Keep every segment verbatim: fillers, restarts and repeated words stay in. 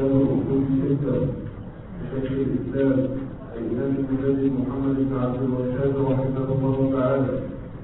كتاب الأصول ستة بشكل الإسلام الإمام المجدد محمد بن عبد الوهاب رحمه الله تعالى.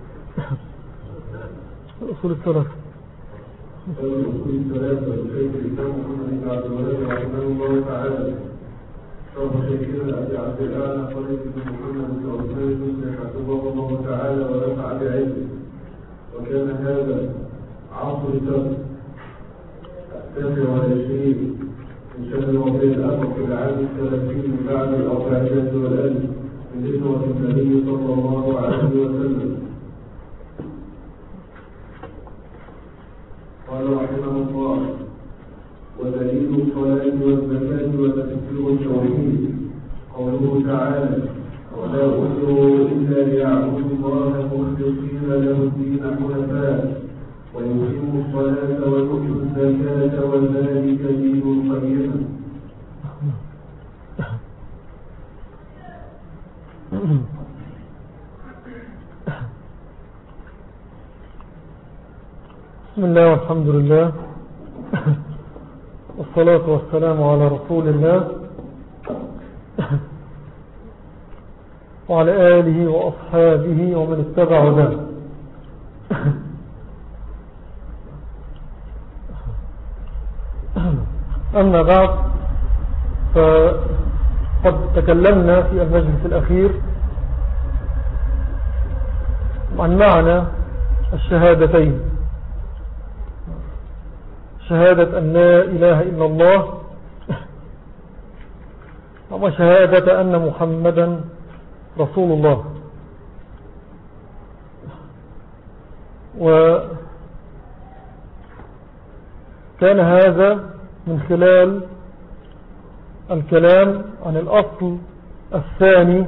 الأصول الثلاثة كتاب الأصول الثلاثة بشكل الإسلام محمد بن عبد الوهاب رحمه الله تعالى. شرح شيخنا أبي عبد الله خالد بن محمد بن عثمان المسلم حفظه الله تعالى ونفع بعلمه. وكان هذا عصر السبت السابع والعشرين من شهر ربيع الأول في العام الثلاثين بعد الأربعمائة والألف من هجرة النبي صلى الله عليه وسلم. قال رحمه الله: ودليل الصلاة والزكاة وتفسير التوحيد قوله تعالى: ولا أمروا إلا ليعبدوا الله مخلصين له الدين حنفاء ويقيموا الصلاة ويؤتوا الزكاة وذلك دين القيمة. بسم الله والحمد لله والصلاة والسلام على رسول الله وعلى آله وأصحابه ومن اتبع هداه. أما بعد، فقد تكلمنا في المجلس الأخير عن معنى الشهادتين، شهادة أن لا إله إلا الله وشهادة أن محمدا رسول الله. وكان هذا من خلال الكلام عن الأصل الثاني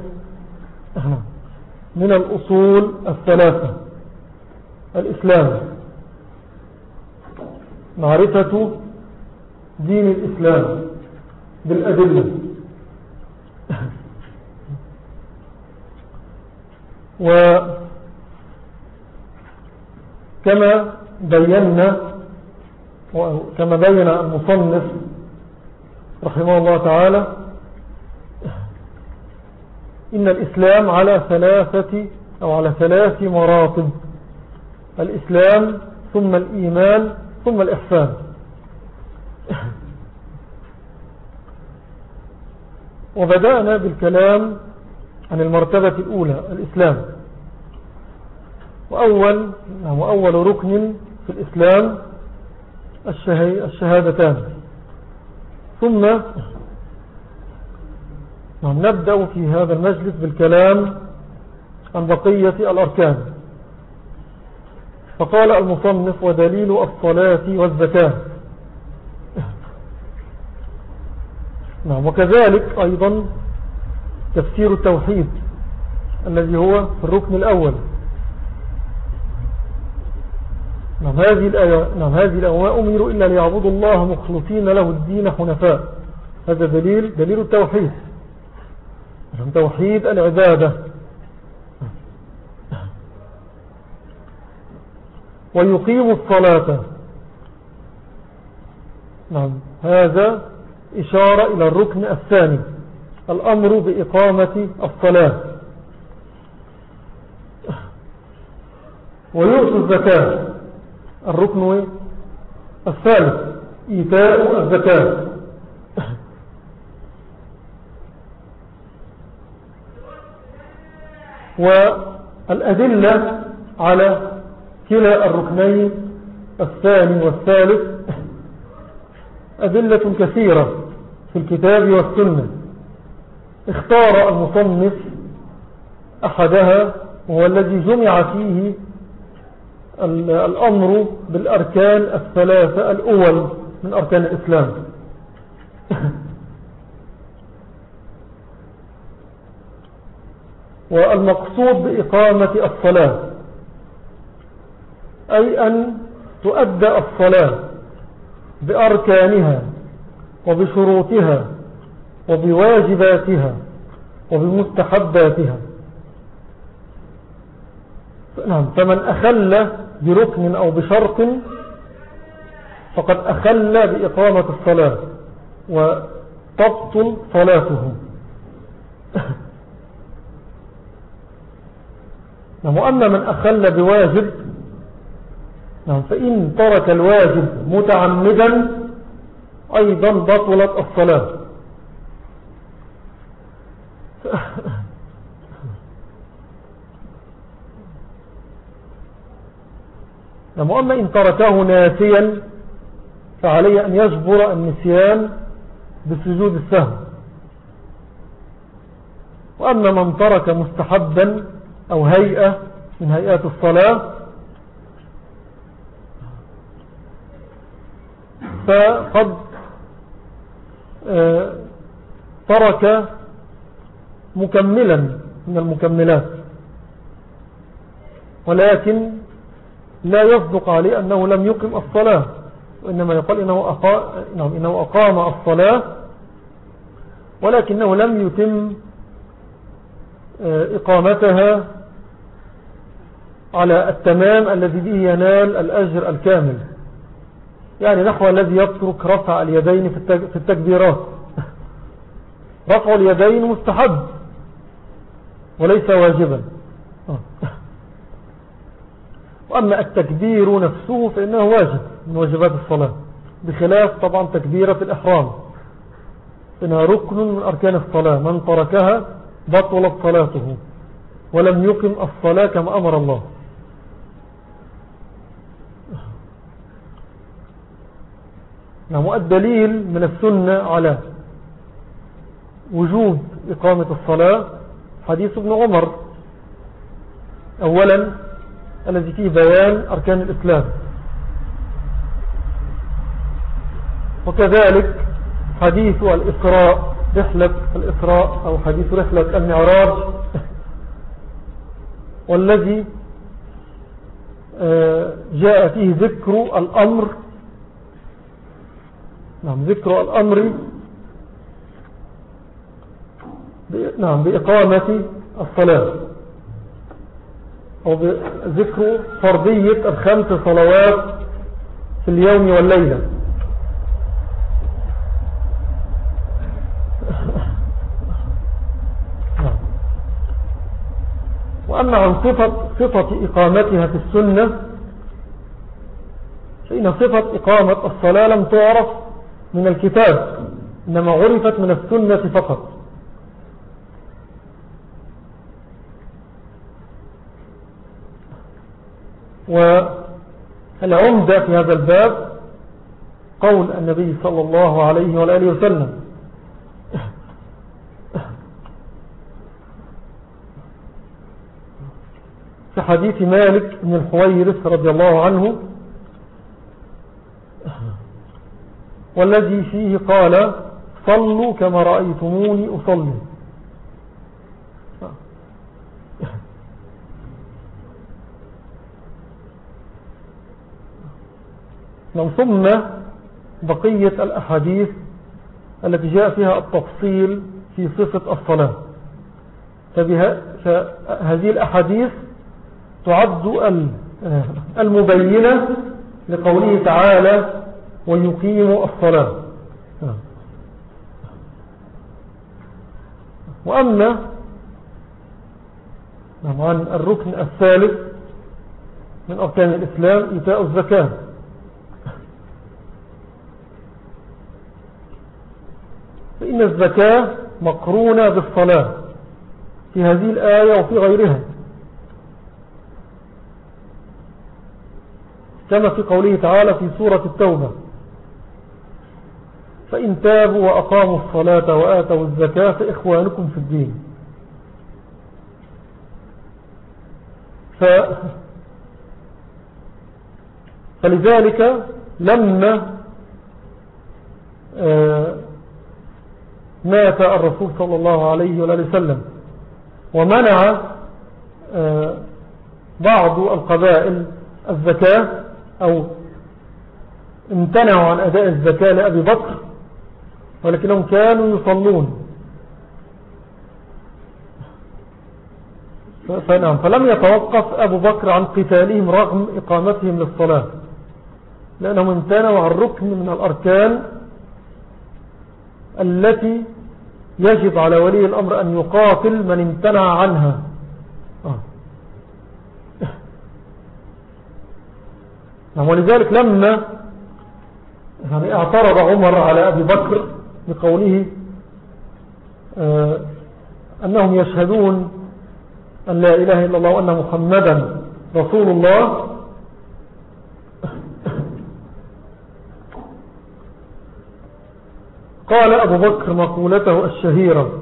من الأصول الثلاثة: الإسلام، معرفة دين الإسلام بالأدلة. وكما بينا وكما بين المصنف رحمه الله تعالى إن الإسلام على ثلاثة أو على ثلاث مراتب: الإسلام ثم الإيمان ثم الإحسان. وبدأنا بالكلام عن المرتبة الأولى: الإسلام. وأول, وأول ركن في الإسلام الشهادتان. ثم نبدأ في هذا المجلس بالكلام عن بقية الأركان. فقال المصنف: ودليل الصلاة والزكاة. نعم. وكذلك أيضا تفسير التوحيد الذي هو في الركن الأول. نعم. هذه الآية نعم هذه الآية أمروا إلا ليعبدوا الله مخلصين له الدين حنفاء. هذا دليل دليل التوحيد، توحيد العبادة. ويقيم الصلاة. نعم. هذا إشارة إلى الركن الثاني: الأمر بإقامة الصلاة. ويؤتوا الزكاة، الركن الثالث: إيتاء الزكاة. والأدلة على كلا الركنين الثاني والثالث أدلة كثيرة في الكتاب والسنة. اختار المصنف أحدها، وهو الذي جمع فيه الأمر بالأركان الثلاثة الأول من أركان الإسلام. والمقصود بإقامة الصلاة أي أن تؤدى الصلاة بأركانها وبشروطها وبواجباتها وبمستحباتها. نعم. فمن أخل بركن أو بشرط فقد أخل بإقامة الصلاة، وتبطل صلاته. وأما من أخل بواجب فإن ترك الواجب متعمدا أيضا بطلت الصلاة. وأما إن تركه ناسيا فعليه أن يجبر النسيان بسجود السهو. وأما من ترك مستحبا أو هيئة من هيئات الصلاة فقد ترك مكملا من المكملات، ولكن لا يصدق عليه أنه لم يقم الصلاة، وإنما يقال إنه أقام, إنه أقام الصلاة ولكنه لم يتم إقامتها على التمام الذي به ينال الأجر الكامل، يعني نحو الذي يترك رفع اليدين في التكبيرات. رفع اليدين مستحب وليس واجبا، وأما التكبير نفسه فإنه واجب من واجبات الصلاة، بخلاف طبعا تكبيرة الإحرام إنها ركن من أركان الصلاة، من تركها بطلت صلاته ولم يقم الصلاة كما أمر الله. نعم. الدليل من السنة على وجوب إقامة الصلاة حديث ابن عمر أولا الذي فيه بيان أركان الإسلام، وكذلك حديث الإسراء رحلة الإسراء أو حديث رحلة المعراج، والذي جاء فيه ذكر الأمر نعم ذكر الأمر نعم بإقامة الصلاة، أو ذكر فرضية الخمس صلوات في اليوم والليلة. وأما عن صفة, صفة إقامتها في السنة فإن صفة إقامة الصلاة لم تعرف من الكتاب، إنما عرفت من السنة فقط. والعمدة في هذا الباب قول النبي صلى الله عليه وآله وسلم: في حديث مالك بن الحويرث رضي الله عنه، والذي فيه قال: صلوا كما رأيتموني أصلي. ثم بقية الأحاديث التي جاء فيها التفصيل في صفة الصلاة، فهذه الأحاديث تعد المبينة لقوله تعالى: ويقيموا الصلاة. وأما عن الركن الثالث من أركان الإسلام إيتاء الزكاة، فإن الزكاة مقرونة بالصلاة في هذه الآية وفي غيرها، كما في قوله تعالى في سورة التوبة: فإن تابوا وأقاموا الصلاة وآتوا الزكاة فإخوانكم في الدين. ف... فلذلك لما آه مات الرسول صلى الله عليه وآله وسلم ومنع آه بعض القبائل الزكاة أو امتنعوا عن أداء الزكاة لأبي بكر، ولكنهم كانوا يصلون، فنعم فلم يتوقف أبو بكر عن قتالهم رغم إقامتهم للصلاة، لأنهم امتنعوا عن ركن من الأركان التي يجب على ولي الأمر أن يقاتل من امتنع عنها. آه. ولذلك لما يعني اعترض عمر على أبي بكر بقوله آه أنهم يشهدون أن لا إله إلا الله وأن محمدا رسول الله، قال أبو بكر مقولته الشهيرة: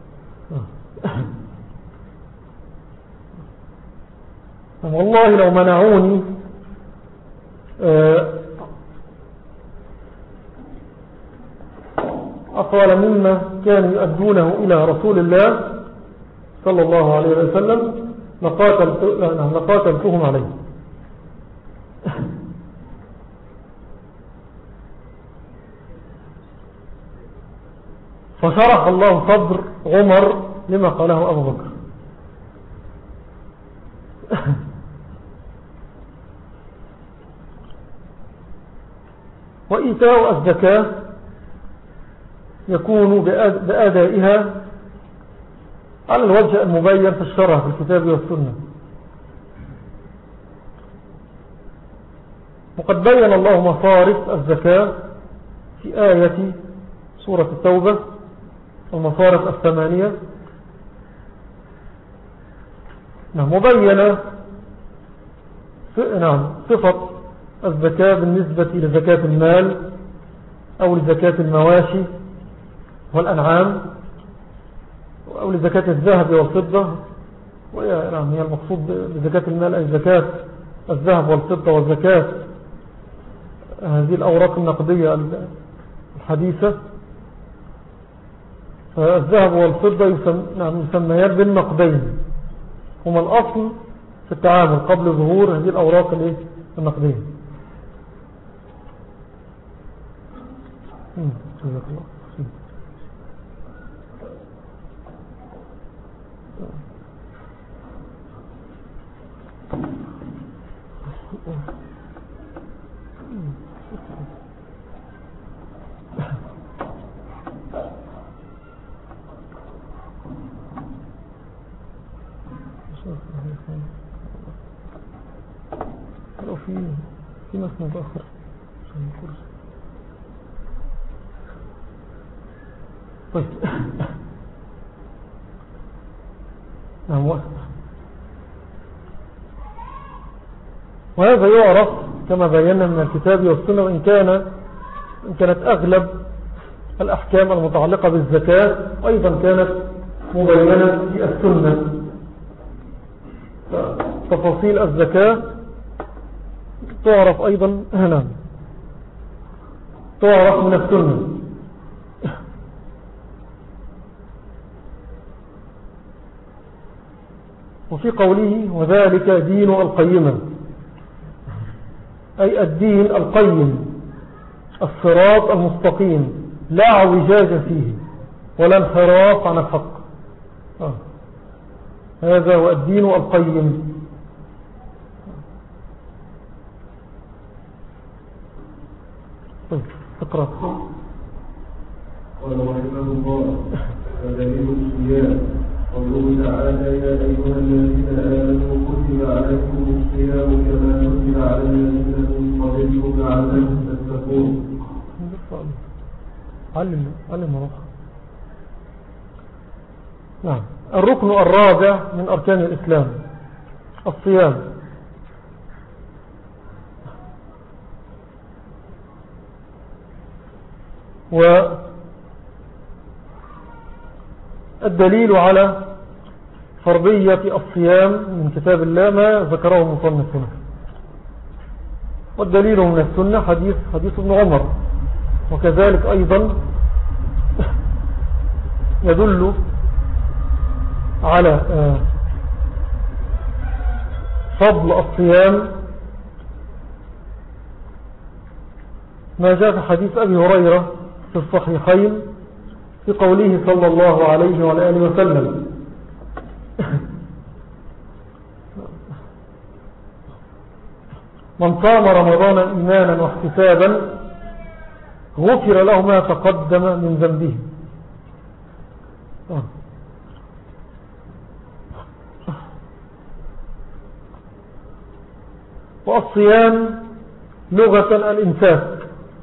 والله لو منعوني أطول مما كانوا يؤدونه إلى رسول الله صلى الله عليه وسلم لقاتلتهم عليه. فشرح الله صدر عمر لما قاله أبو بكر. وإيتاء الزكاة يكون بأدائها على الوجه المبين في الشرع في الكتاب والسنة. وقد بين الله مصارف الزكاة في آية سورة التوبة، المصارف الثمانية. نعم، مبينة نعم صفة الزكاة بالنسبة لزكاة المال أو لزكاة المواشي والأنعام أو لزكاة الذهب والفضة. وهي نعم هي المقصود بزكاة المال أي زكاة الذهب والفضة وزكاة هذه الأوراق النقدية الحديثة. فالذهب والفضة يسميان بالنقدين، هما الأصل في التعامل قبل ظهور هذه الأوراق النقدية. جزاك الله. لو في في ناس متأخر عشان الكرسي. طيب نعم. وهذا يعرف كما بينا من الكتاب والسنة، وإن كان إن كانت أغلب الأحكام المتعلقة بالزكاة أيضا كانت مبينة في السنة. تفاصيل الزكاة تعرف أيضا هنا، تعرف من السنة. وفي قوله وذلك دين القيمة، أي الدين القيم، الصراط المستقيم، لا اعوجاج فيه ولا انحراف عن الحق. آه. هذا هو الدين القيم. طيب اقرأ. قال رحمه الله: ودليل الصيام قوله تعالى: يا أيها الذين آمنوا كتب عليكم الصيام كما كتب على الذين من قبلكم لعلكم تتقون. علم علم روح. نعم. الركن الرابع من أركان الإسلام الصيام. والدليل على فرضية الصيام من كتاب الله ما ذكره المصنف هنا، والدليل من السنة حديث حديث ابن عمر، وكذلك أيضا يدل على فضل الصيام ما جاء في حديث أبي هريرة في الصحيحين في قوله صلى الله عليه وعلى آله وسلم: من صام رمضان إيمانا واحتسابا غفر له ما تقدم من ذنبه. والصيام لغة الإمساك،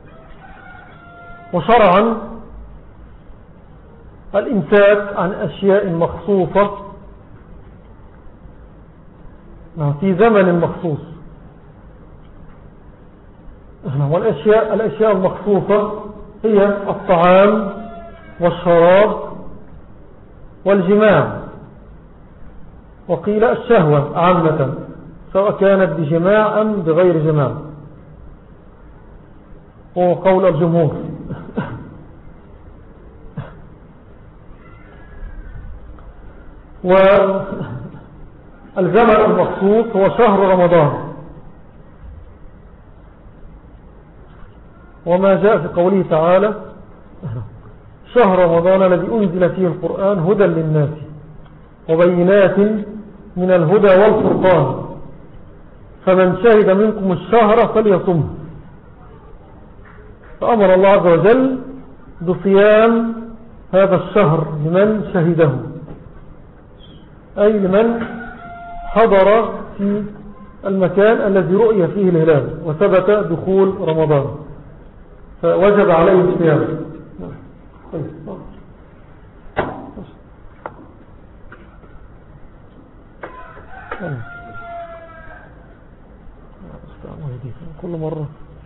وشرعا الإمساك عن أشياء مخصوصة في زمن مخصوص. والأشياء الأشياء المخصوصة هي الطعام والشراب والجماع، وقيل الشهوة عامة سواء كانت بجماع أم بغير جماع، وهو قول الجمهور. والزمن المخصوص هو شهر رمضان، وما جاء في قوله تعالى شهر رمضان الذي أنزل فيه القرآن هدى للناس وبينات من الهدى والفرقان فمن شهد منكم الشهر فليصمه. فأمر الله عز وجل بصيام هذا الشهر لمن شهده، أي لمن حضر في المكان الذي رؤي فيه الهلال وثبت دخول رمضان فوجب عليه الصيام. كل مرة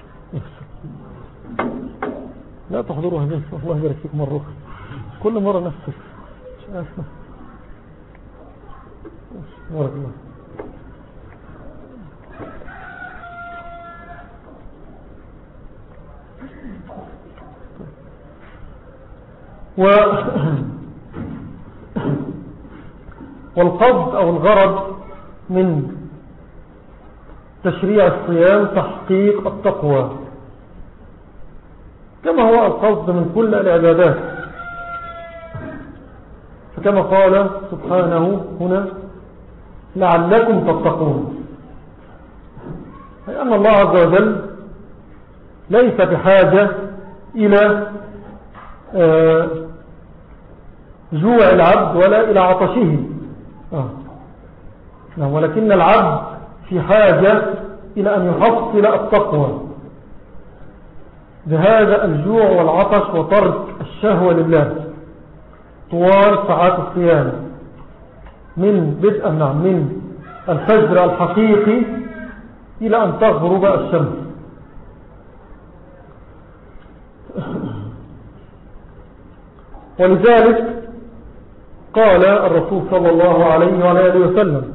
لا تحضروا هذه الله يبارك فيكم مرة كل مرة نفسك بارك الله. و والقصد أو الغرض من تشريع الصيام تحقيق التقوى كما هو القصد من كل العبادات، فكما قال سبحانه هنا لعلكم تتقون، أي أن الله عز وجل ليس بحاجة إلى جوع العبد ولا إلى عطشه، ولكن العبد في حاجة إلى أن يحصل التقوى بهذا الجوع والعطش وترك الشهوة لله طوال ساعات الصيام من بدء نعم من الفجر الحقيقي إلى أن تغرب الشمس. ولذلك قال الرسول صلى الله عليه وآله وسلم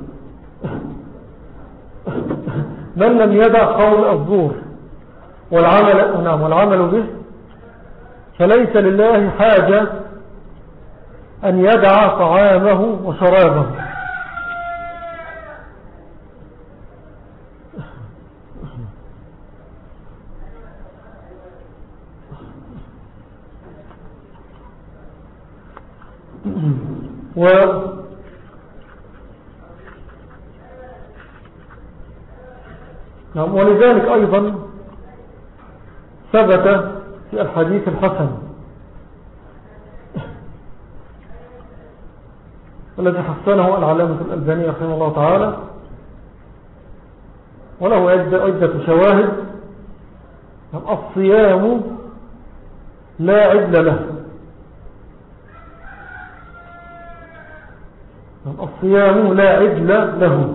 من لم يدع قول الزور والعمل, نعم والعمل به فليس لله حاجة أن يدع طعامه وشرابه. و نعم ولذلك أيضا ثبت في الحديث الحسن الذي حسنه العلامة الألباني رحمه الله تعالى وله عدة شواهد. الصيام لا عدل له، الصيام لا عدل له،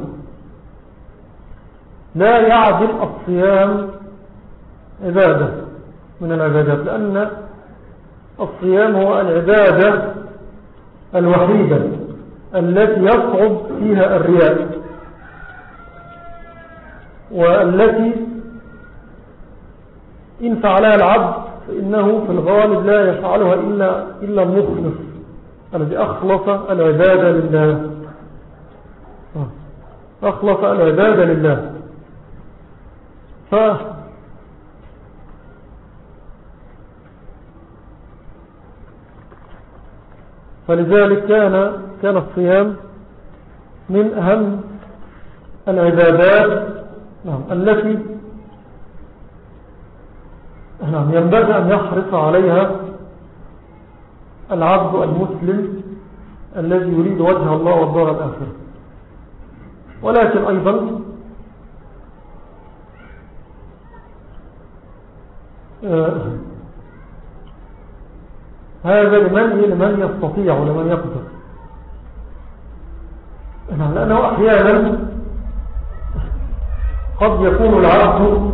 لا يعدل الصيام عبادة من العبادات، لأن الصيام هو العبادة الوحيدة التي يصعب فيها الرياء، والتي إن فعلها العبد فإنه في الغالب لا يفعلها إلا, إلا المخلص الذي أخلص العبادة لله، أخلص العبادة لله. ف فلذلك كان كان الصيام من أهم العبادات التي نعم ينبغي أن يحرص عليها العبد المسلم الذي يريد وجه الله والدار الآخرة. ولكن أيضا آه هذا لمن لمن يستطيع ولمن يقدر. لأنه أحيانا قد يكون العبد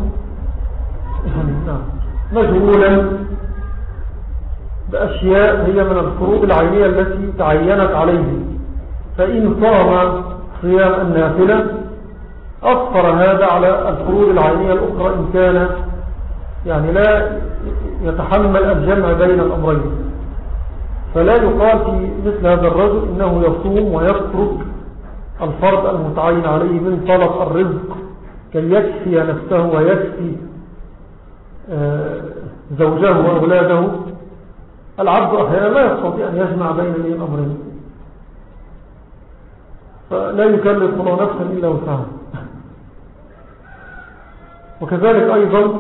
مشغولا بأشياء هي من الفروض العينية التي تعينت عليه، فإن صام صيام النافلة أثر هذا على الفروض العينية الأخرى إن كان يعني لا يتحمل الجمع بين الأمرين. فلا يقال في مثل هذا الرجل إنه يصوم ويترك الفرض المتعين عليه من طلب الرزق كي يكفي نفسه ويكفي زوجه وأولاده. العبد أحيانا لا يستطيع أن يجمع بين الأمرين، فلا يكلف الله نفسا إلا وسعها. وكذلك أيضا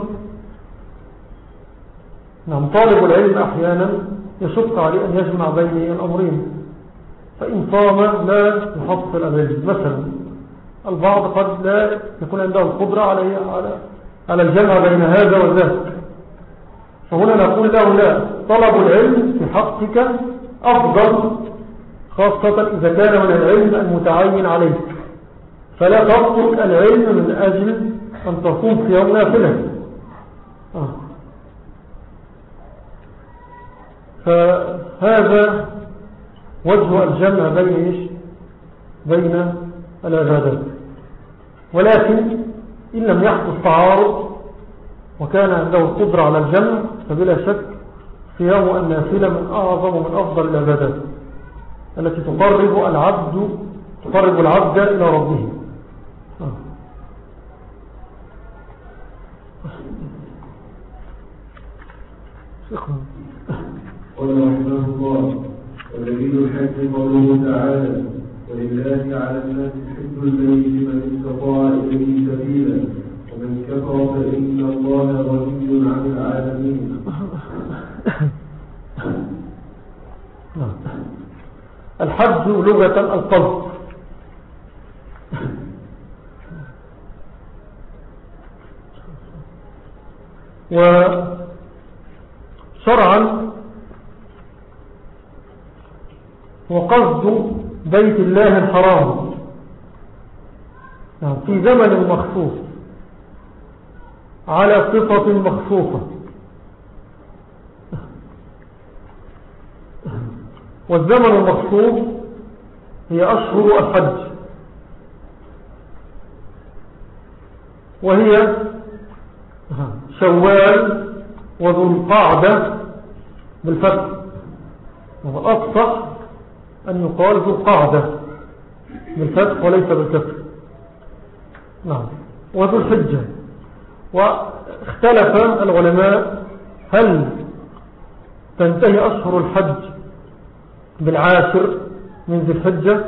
نعم طالب العلم أحيانا يشق عليه أن يجمع بين الأمرين، فإن صام لا يحصل العلم. مثلا البعض قد لا يكون عنده القدرة على على الجمع بين هذا وذاك، فهنا نقول له لا، طلب العلم في حقك أفضل، خاصة إذا كان من العلم المتعين عليك، فلا تترك العلم من أجل أن تصوم في يوم نافلة. آه. فهذا وجه الجمع بين إيش؟ بين العبادات. ولكن إن لم يحدث تعارض وكان عنده القدرة على الجمع فبلا شك صيام النافلة من أعظم ومن أفضل العبادات التي تقرب العبد تقرب العبد إلى ربه. قال رحمه الله: ودليل الحج قوله تعالى: ولله على الناس حج البيت من استطاع إليه سبيلا ومن كفر فإن الله غني عن العالمين. الحج لغة القصد، وشرعا وقصد بيت الله الحرام في زمن مخصوص على صفة مخصوصة. والزمن المخصوص هي أشهر الحج، وهي شوال وذو القعدة بالفتح، والأفصح أن يقال ذو القعدة بالفتح وليس بالكسر. نعم. وذو الحجة. واختلف العلماء هل تنتهي أشهر الحج بالعاشر من ذي الحجة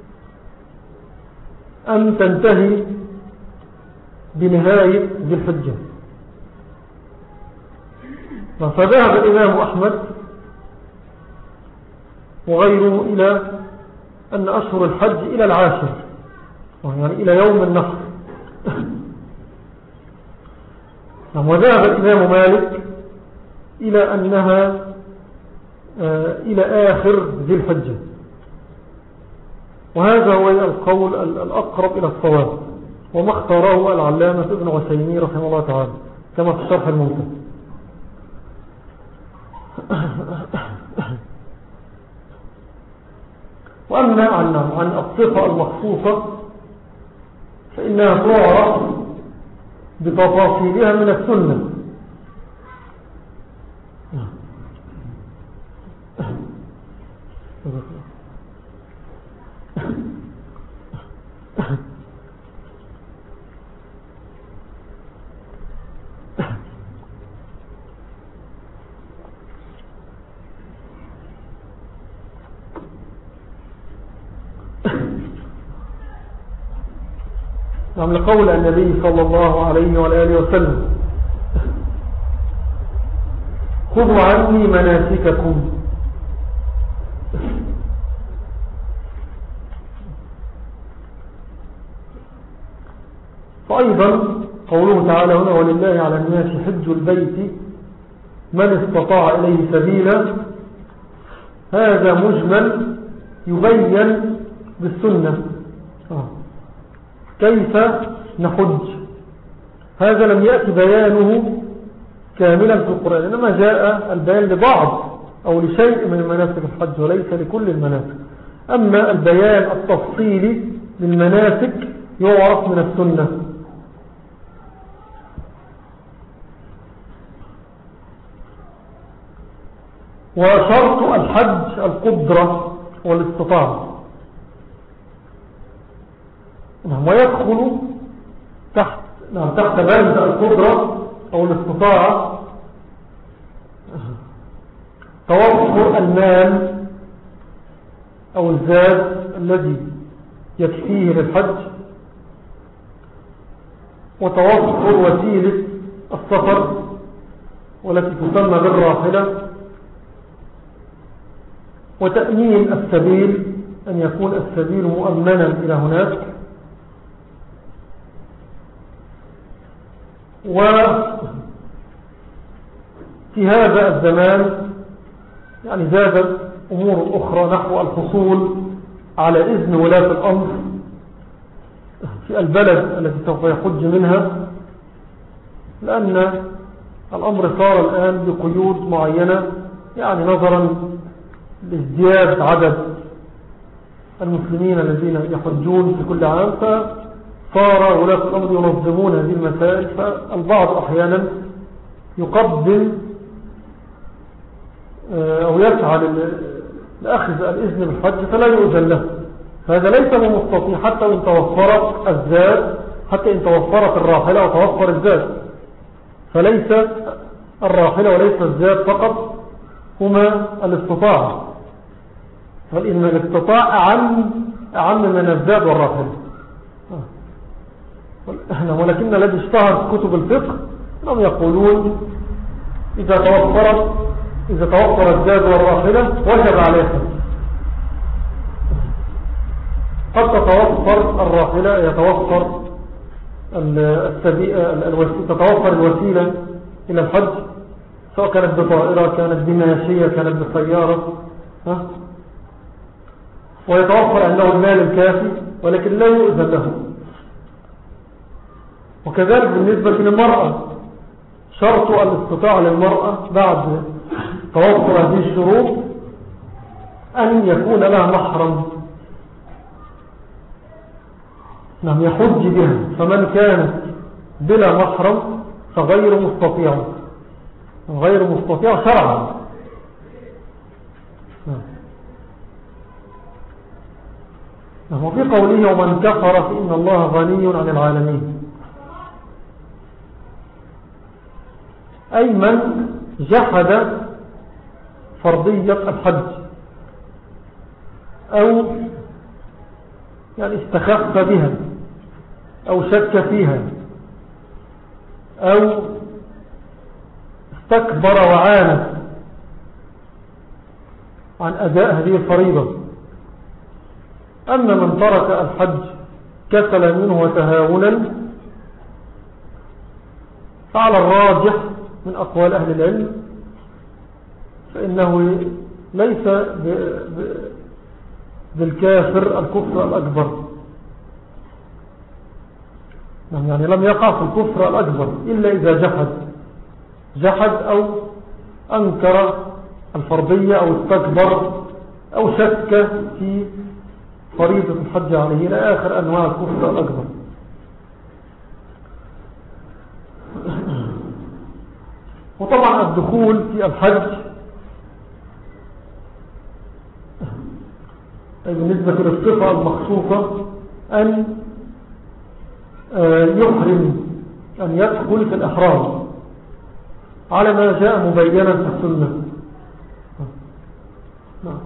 أم تنتهي بنهاية ذي الحجة. فذهب الإمام أحمد وغيره إلى أن أشهر الحج إلى العاشر، يعني إلى يوم النحر. وذهب الإمام مالك إلى أنها إلى آخر ذي الحجة، وهذا هو القول الأقرب إلى الصواب، وما اختاره العلامة ابن عثيمين رحمه الله تعالى كما في الشرح الممتع. وأما عن عن الصفة المخصوصة فإنها تعرف بتفاصيلها من السنة. نعم. لقول النبي صلى الله عليه وآله وسلم: خذوا عني مناسككم. فأيضا قوله تعالى هنا ولله على الناس حج البيت من استطاع إليه سبيلا، هذا مجمل يبين بالسنة كيف نحج. هذا لم يأتي بيانه كاملا في القرآن، إنما جاء البيان لبعض أو لشيء من مناسك الحج وليس لكل المناسك. أما البيان التفصيلي للمناسك يعرف من السنة. وشرط الحج القدرة والاستطاعة، ويدخل تحت نعم تحت بند القدرة أو الاستطاعة توفر المال أو الزاد الذي يكفيه للحج، وتوفر وسيلة السفر والتي تسمى بالراحلة، وتأمين السبيل أن يكون السبيل مؤمنا إلى هناك، وفي هذا الزمان يعني زادت أمور أخرى نحو الحصول على إذن ولاة الأمر في البلد التي سوف يحج منها، لأن الأمر صار الآن بقيود معينة، يعني نظرا لازدياد عدد المسلمين الذين يحجون في كل عام، فصار ولاة الأمر ينظمون هذه المسائل. فالبعض أحيانا يقدم أو يسعى لأخذ الإذن بالحج فلا يؤذن له، فهذا ليس بمستطيع حتى إن توفرت الزاد، حتى إن توفرت الراحلة وتوفر الزاد، فليس الراحلة وليس الزاد فقط هما الاستطاعة، بل إن الاستطاعة أعم, أعم من الزاد والراحلة. ولكن الذي اشتهر في كتب الفقه أنهم يقولون إذا توفرت إذا توفر الزاد والراحلة وجب عليها، قد تتوفر الراحلة يتوفر تتوفر الوسيلة إلى الحج، سواء كانت بطائرة كانت بماشية كانت بسيارة، ويتوفر أنه المال الكافي، ولكن لا يؤذن له. وكذلك بالنسبة للمرأة شرط الاستطاعة للمرأة بعد توفر هذه الشروط أن يكون لها محرم نعم يحج بها، فمن كانت بلا محرم فغير مستطيع غير مستطيع شرعا. نعم. وفي قوله ومن كفر فإن الله غني عن العالمين، أي من جحد فرضية الحج أو يعني استخف بها أو شك فيها أو استكبر وعانى عن أداء هذه الفريضة. أما من ترك الحج كسلا منه وتهاونا فعلى الراجح من أقوال أهل العلم فإنه ليس ب... ب... بالكافر الكفر الأكبر، يعني لم يقع في الكفر الأكبر إلا إذا جحد جحد أو أنكر الفرضية أو استكبر أو شك في فريضة الحج عليه إلى آخر أنواع الكفر الأكبر. وطبعا الدخول في الحج بالنسبة للصفة المخصوصة أن يحرم أن يدخل في الإحرام على ما جاء مبينا في السنة. نعم.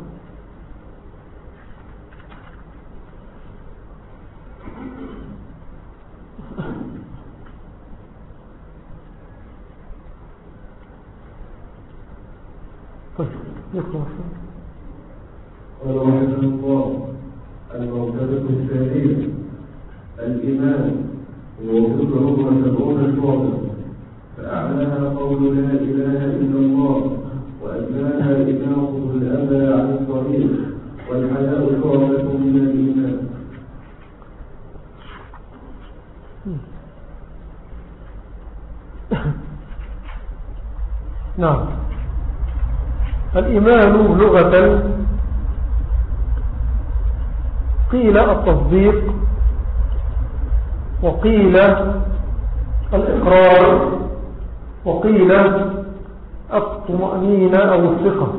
يقرأ. قال رحمه الله: المرتبة الثانية الإيمان، ووفقه وسبعون شعبة، فأعلاها قول لا إله إلا الله، وأدناها إماطة الأذى عن الطريق، والحياء شعبة من الإيمان. نعم. الإيمان لغة قيل التصديق، وقيل الإقرار، وقيل الطمأنينة أو الثقة.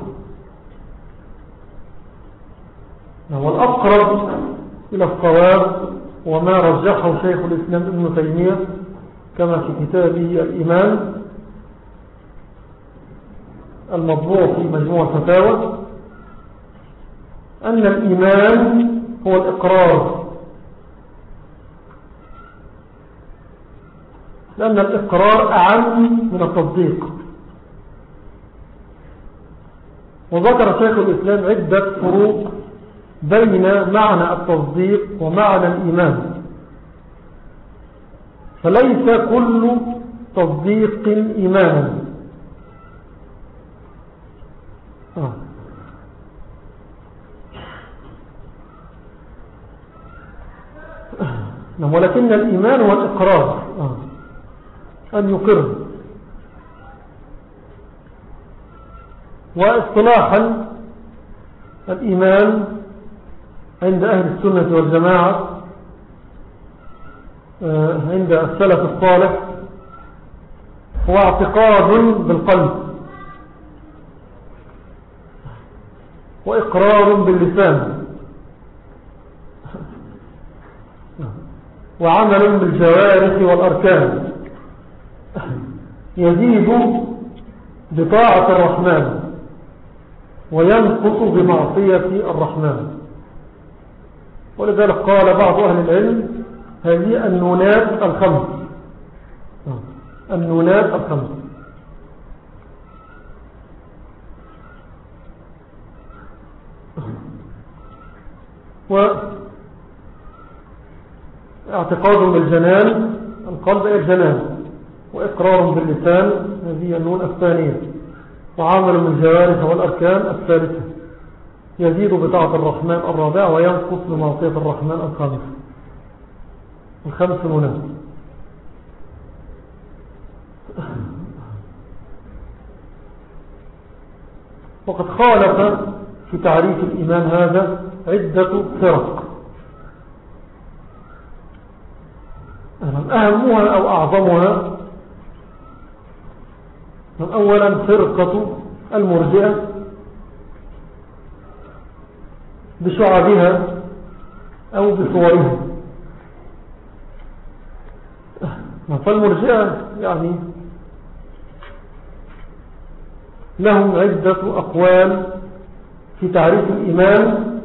والأقرب إلى الصواب وما رجحه شيخ الإسلام ابن تيمية كما في كتابه الإيمان المطبوع في مجموع الفتاوى، أن الإيمان هو الإقرار، لأن الإقرار أعم من التصديق. وذكر شيخ الإسلام عدة فروق بين معنى التصديق ومعنى الإيمان، فليس كل تصديق إيمانا. آه. ولكن الإيمان هو الإقرار، آه. أن يقر. واصطلاحا الإيمان عند أهل السنة والجماعة، آه. عند السلف الصالح، هو اعتقاد بالقلب وإقرار باللسان وعمل بالجوارح والأركان، يزيد بطاعة الرحمن وينقص بمعصية الرحمن. ولذلك قال بعض أهل العلم: هذه النونات الخمس، النونات الخمس. واعتقاد بالجنان، القلب إلى الجنان، وإقرار باللسان، هذه النون الثانية، وعمل بالجوارح والأركان الثالثة، يزيد بطاعة الرحمن الرابعة، وينقص بمعصية الرحمن الخامس. الخمس نونات. وقد خالف في تعريف الإيمان هذا عدة فرق، أهمها أو أعظمها أولا فرقة المرجئة بشعبها أو بصورها. فالمرجئة يعني لهم عدة أقوال في تعريف الإيمان،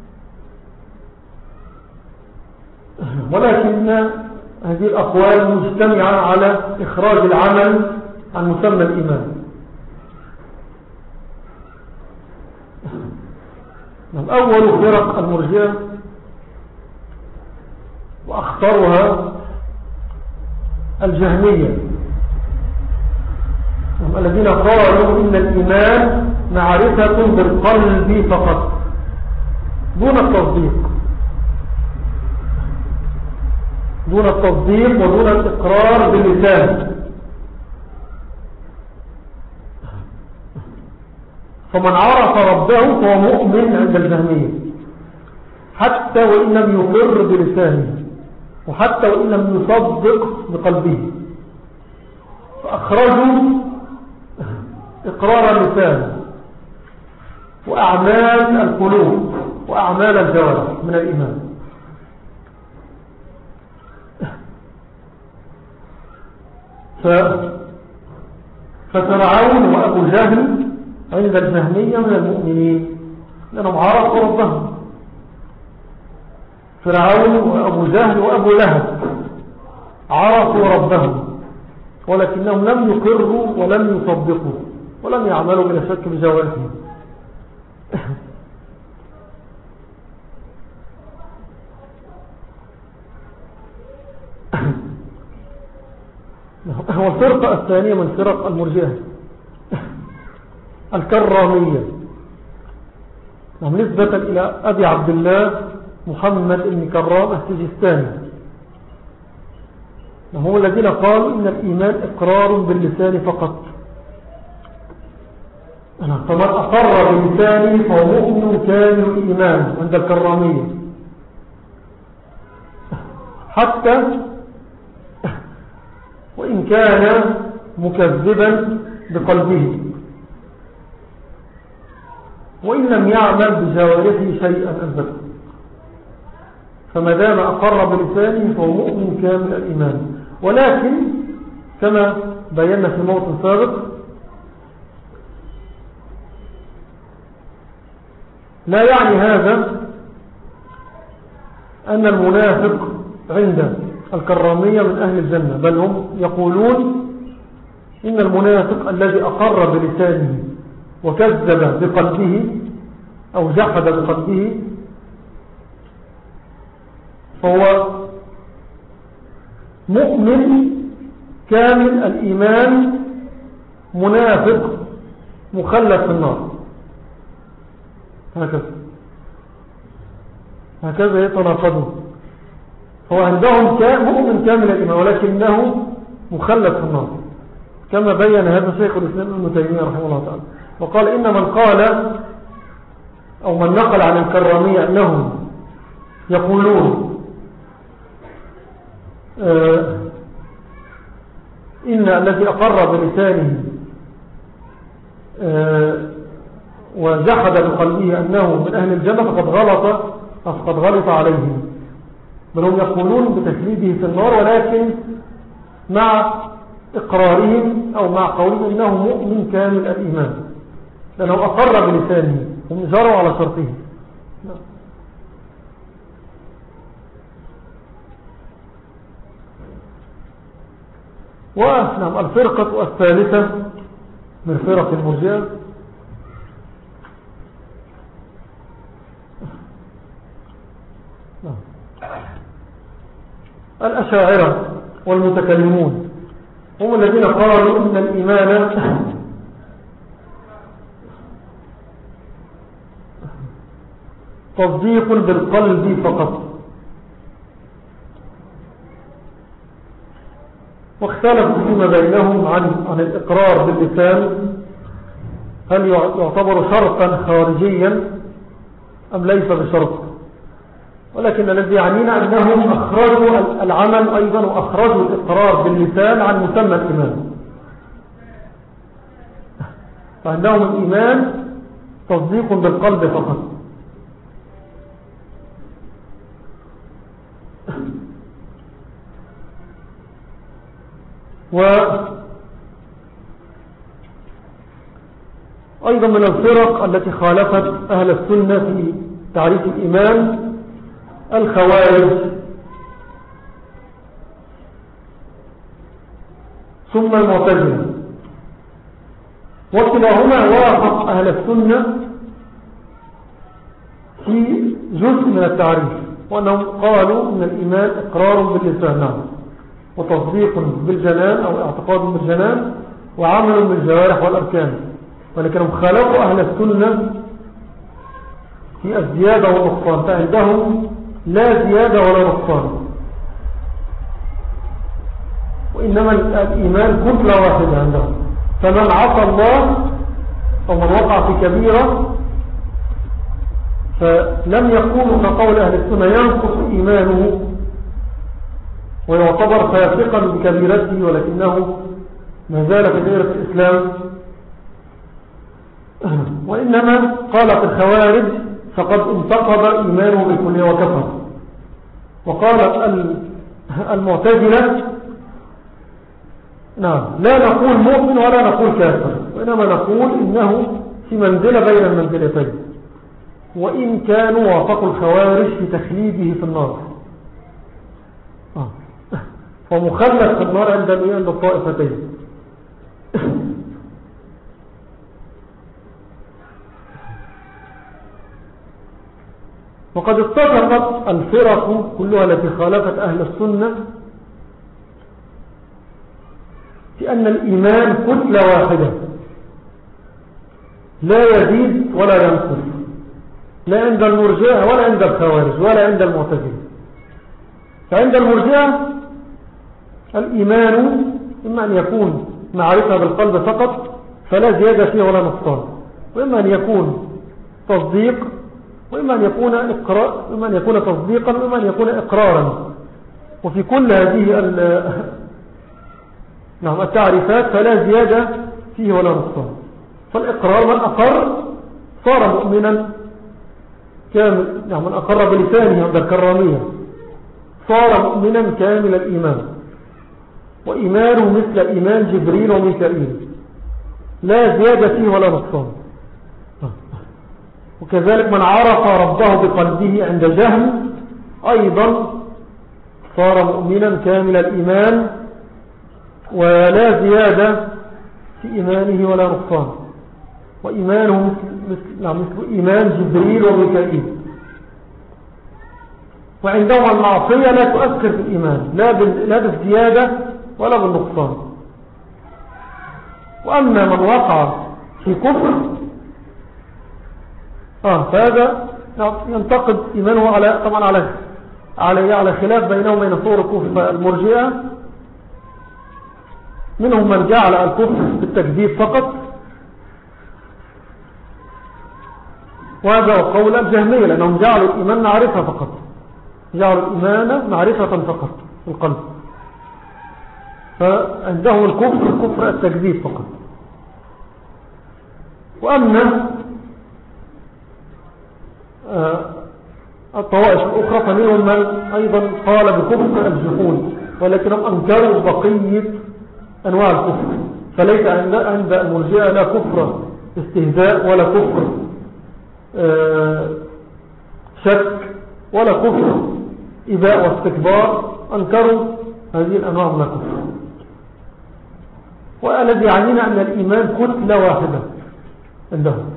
ولكن هذه الأقوال مجتمعة على إخراج العمل عن مسمى الإيمان. أول فرق المرجئة وأخطرها الجهمية، الذين قالوا إن الإيمان معرفة بالقلب فقط دون التصديق، دون التصديق ودون الإقرار باللسان. فمن عرف ربه فهو مؤمن عند الجهمية، حتى وإن لم يقر بلسانه، وحتى وإن لم يصدق بقلبه. فأخرجوا إقرار اللسان وأعمال القلوب وأعمال الجوارح من الإيمان. ف... ففرعون وأبو جهل عند الجهمية من المؤمنين لأنهم عرفوا ربهم. فرعون وأبو جهل وأبو لهب عرفوا ربهم، ولكنهم لم يقروا ولم يصدقوا ولم يعملوا بلا شك بجوارحهم. هو الفرقة الثانية من فرق المرجئة الكرامية، نسبة إلى أبي عبد الله محمد بن كرام السجستاني، هم الذين قالوا إن الإيمان إقرار باللسان فقط، فمن أقر باللسان فهو مؤمن كامل الإيمان عند الكرامية، حتى وإن كان مكذبا بقلبه وإن لم يعمل بجوارحه شيئا أبدا، فما دام أقر بلسانه فهو مؤمن كامل الإيمان. ولكن كما بينا في موطن سابق لا يعني هذا أن المنافق عند الكرامية من أهل الجنة، بل هم يقولون إن المنافق الذي أقر بلسانه وكذب بقلبه أو جحد بقلبه فهو مؤمن كامل الإيمان منافق مخلد في النار، هكذا هكذا يتناقضون. هو عندهم مؤمن كامل الإيمان ولكنه مخلد في النار، كما بين هذا شيخ الإسلام ابن تيمية رحمه الله تعالى، وقال إن من قال أو من نقل عن الكرامية أنهم يقولون آه إن الذي أقر بلسانه آه وجحد بقلبه أنه من أهل الجنة فقد غلط فقد غلط عليهم، بل هم يقولون بتكليده في النار، ولكن مع إقرارهم أو مع قولهم إنه مؤمن كامل الإيمان لأنه أقر بلسانه هم جروا على شرطه. ونعم الفرقة الثالثة من فرق المرجئة الأشاعرة والمتكلمون، هم الذين قالوا إن الإيمان تصديق بالقلب فقط، واختلفوا فيما بينهم عن عن الإقرار باللسان هل يعتبر شرطا خارجيا أم ليس بشرط، ولكن الذي يعنينا أنهم أخرجوا العمل أيضا وأخرجوا الإقرار باللسان عن مسمى الإيمان، فعندهم الإيمان تصديق بالقلب فقط. وأيضا من الفرق التي خالفت أهل السنة في تعريف الإيمان الخوارج ثم المعتزلة، وكلاهما وافق أهل السنة في جزء من التعريف، وأنهم قالوا أن الإيمان إقرار باللسان وتصديق بالجنان أو اعتقاد بالجنان وعمل بالجوارح والأركان، ولكنهم خالفوا أهل السنة في الزيادة والنقصان، فعندهم لا زيادة ولا نقصان، وإنما الإيمان كتلة واحدة عندهم، فمن عصى الله أو من وقع في كبيرة فلم يكونوا كقول أهل السنة ينقص إيمانه ويعتبر فاسقا بكبيرته ولكنه ما زال في دائرة الإسلام، وإنما قالت الخوارج فقد انتقض إيمانه بالكلية وكفر، وقالت المعتزلة نعم لا نقول مؤمن ولا نقول كافر، وإنما نقول إنه في منزلة بين المنزلتين، وإن كانوا وافقوا الخوارج في تخليده في النار، ومخلد في النار عند عند الطائفتين. وقد اتفقت الفرق كلها التي خالفت أهل السنة في أن الإيمان كتلة واحدة لا يزيد ولا ينقص، لا عند المرجئة ولا عند الخوارج ولا عند المعتزلة. فعند المرجئة الإيمان إما أن يكون معرفة بالقلب فقط فلا زيادة فيه ولا نقصان، وإما أن يكون تصديق، وإما أن يكون إقرار، وإما أن يكون تصديقا، وإما أن يكون إقرارا. وفي كل هذه نعم التعريفات فلا زيادة فيه ولا نقصان. فالإقرار من أقر صار مؤمنا كامل، نعم من أقر بلسانه عند الكرامية صار مؤمنا كامل الإيمان، وإيمانه مثل إيمان جبريل وميكائيل لا زيادة فيه ولا نقصان. وكذلك من عرف ربه بقلبه عند جهل أيضا صار مؤمنا كامل الإيمان ولا زيادة في إيمانه ولا نقصان، وإيمانه مثل, مثل, نعم مثل إيمان جبريل وميكائيل. وعندهم المعصية لا تؤثر في الإيمان لا بالزيادة ولا بالنقصان. وأما من وقع في كفر آه فهذا ينتقد إيمانه على طبعا على على على خلاف بينهم بين صور الكفر المرجئة. منهم من جعل الكفر بالتكذيب فقط، وهذا قول الجهمية لأنهم جعلوا الإيمان معرفة فقط، جعلوا الإيمان معرفة فقط في القلب، فعندهم الكفر كفر التكذيب فقط. وأما الطوائف الأخرى فمنهم من أيضا قال بكفر الجحود، ولكنهم أنكروا بقية أنواع الكفر. فليس عند المرجئة لا كفر استهزاء ولا كفر شك ولا كفر إباء واستكبار، أنكروا هذه الأنواع من الكفر. والذي يعنينا أن الإيمان كتلة واحدة عندهم.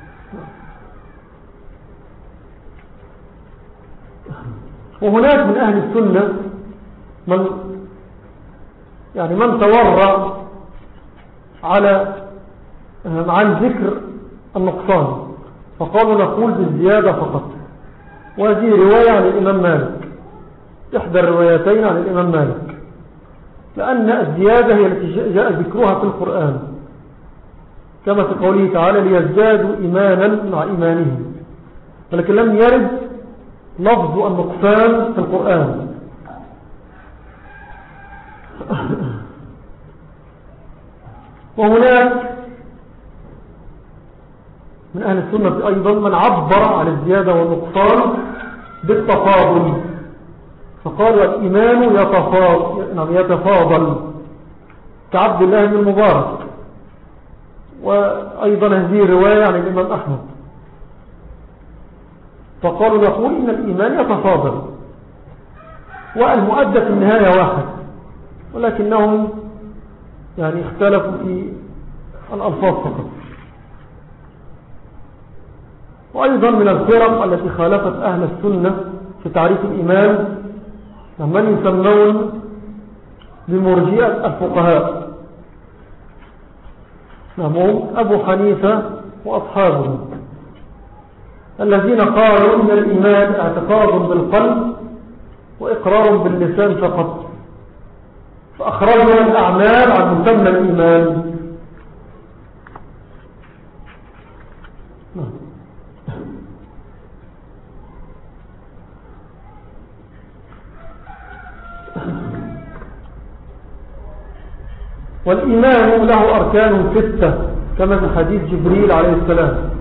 وهناك من أهل السنة من يعني من تورع على عن ذكر النقصان، فقالوا نقول بالزيادة فقط. وهذه رواية عن الإمام مالك، إحدى الروايتين عن الإمام مالك، لأن الزيادة هي التي جاء ذكرها في القرآن كما في قوله تعالى ليزدادوا إيمانا مع إيمانهم، ولكن لم يرد لفظ النقصان في القرآن. وهناك من أهل السنة أيضا من عبر عن الزيادة والنقصان بالتفاضل، فقالوا الإيمان يتفاضل, يتفاضل كعبد الله بن المبارك. وأيضا هذه رواية عن الإمام أحمد، فقالوا نقول إن الإيمان يتفاضل، والمؤدى في النهاية واحد، ولكنهم يعني اختلفوا في الألفاظ فقط. وأيضا من الفرق التي خالفت أهل السنة في تعريف الإيمان من يسمون بمرجئة الفقهاء، نعم أبو حنيفة وأصحابه، الذين قالوا إن الإيمان اعتقاد بالقلب وإقرار باللسان فقط، فأخرجوا الأعمال عن مسمى الإيمان. والإيمان له أركان ستة كما في حديث جبريل عليه السلام: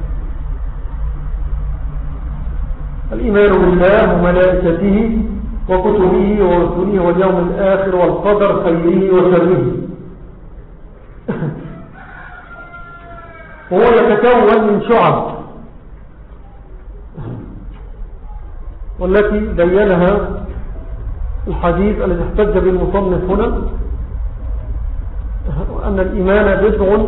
الإيمان بالله وملائكته وكتبه ورسله واليوم الآخر والقدر خيره وشره. وهو يتكون من شعب، والتي بينها الحديث الذي احتج به المصنف هنا، أن الإيمان بضع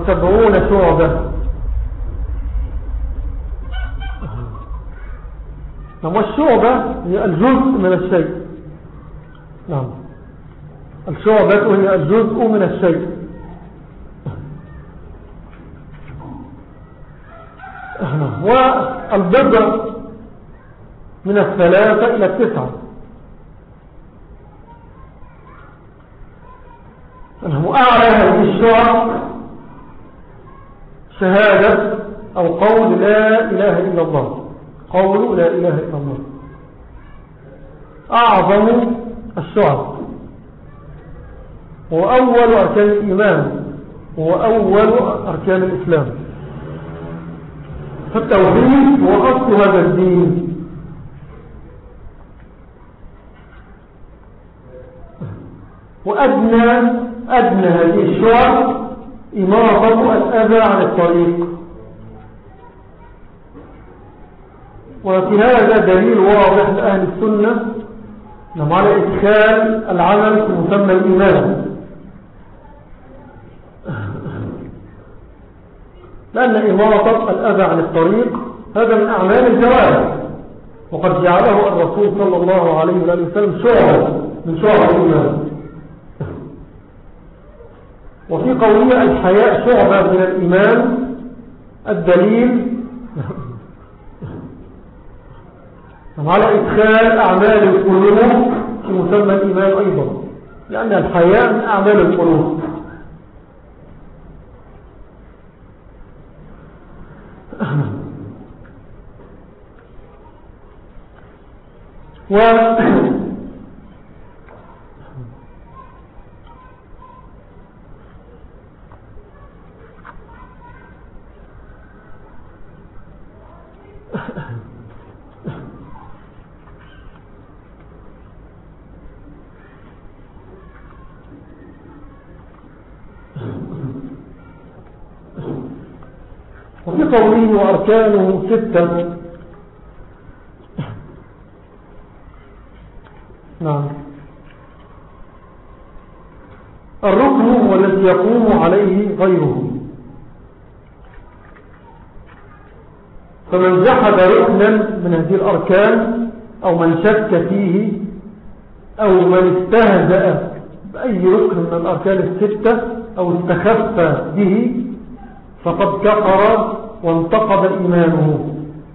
وسبعون شعبة. والشعبة هي الجزء من الشيء. نعم، الشعبة هي الجزء من الشيء. والبضع من الثلاثة إلى التسعة. وأعلى هذه الشعب شهادة أو قول لا إله إلا الله، قول لا إله إلا الله أعظم الشعب، هو أول أركان الإيمان، هو أول أركان الإسلام. فالتوحيد هو أصل هذا الدين. وأدنى أدنى هذه الشعب إماطة الأذى عن الطريق. وفي هذا دليل واضح لأهل السنة نعم على إدخال العمل في مسمى الإيمان، لأن إماطة الأذى عن الطريق هذا من أعمال الجوارح، وقد جعله الرسول صلى الله عليه وسلم شعبة من شعب الإيمان. وفي قوله الحياء شعبة من الإيمان الدليل على إدخال أعمال القلوب في مسمى الإيمان أيضا، لأن الحياء من أعمال القلوب. و وفي قوله وأركانه ستة. نعم، الركن هو الذي يقوم عليه غيره، فمن جحد ركنا من هذه الأركان أو من شك فيه أو من استهزأ بأي ركن من الأركان الستة أو استخف به فقد كفر وانتقض إيمانه.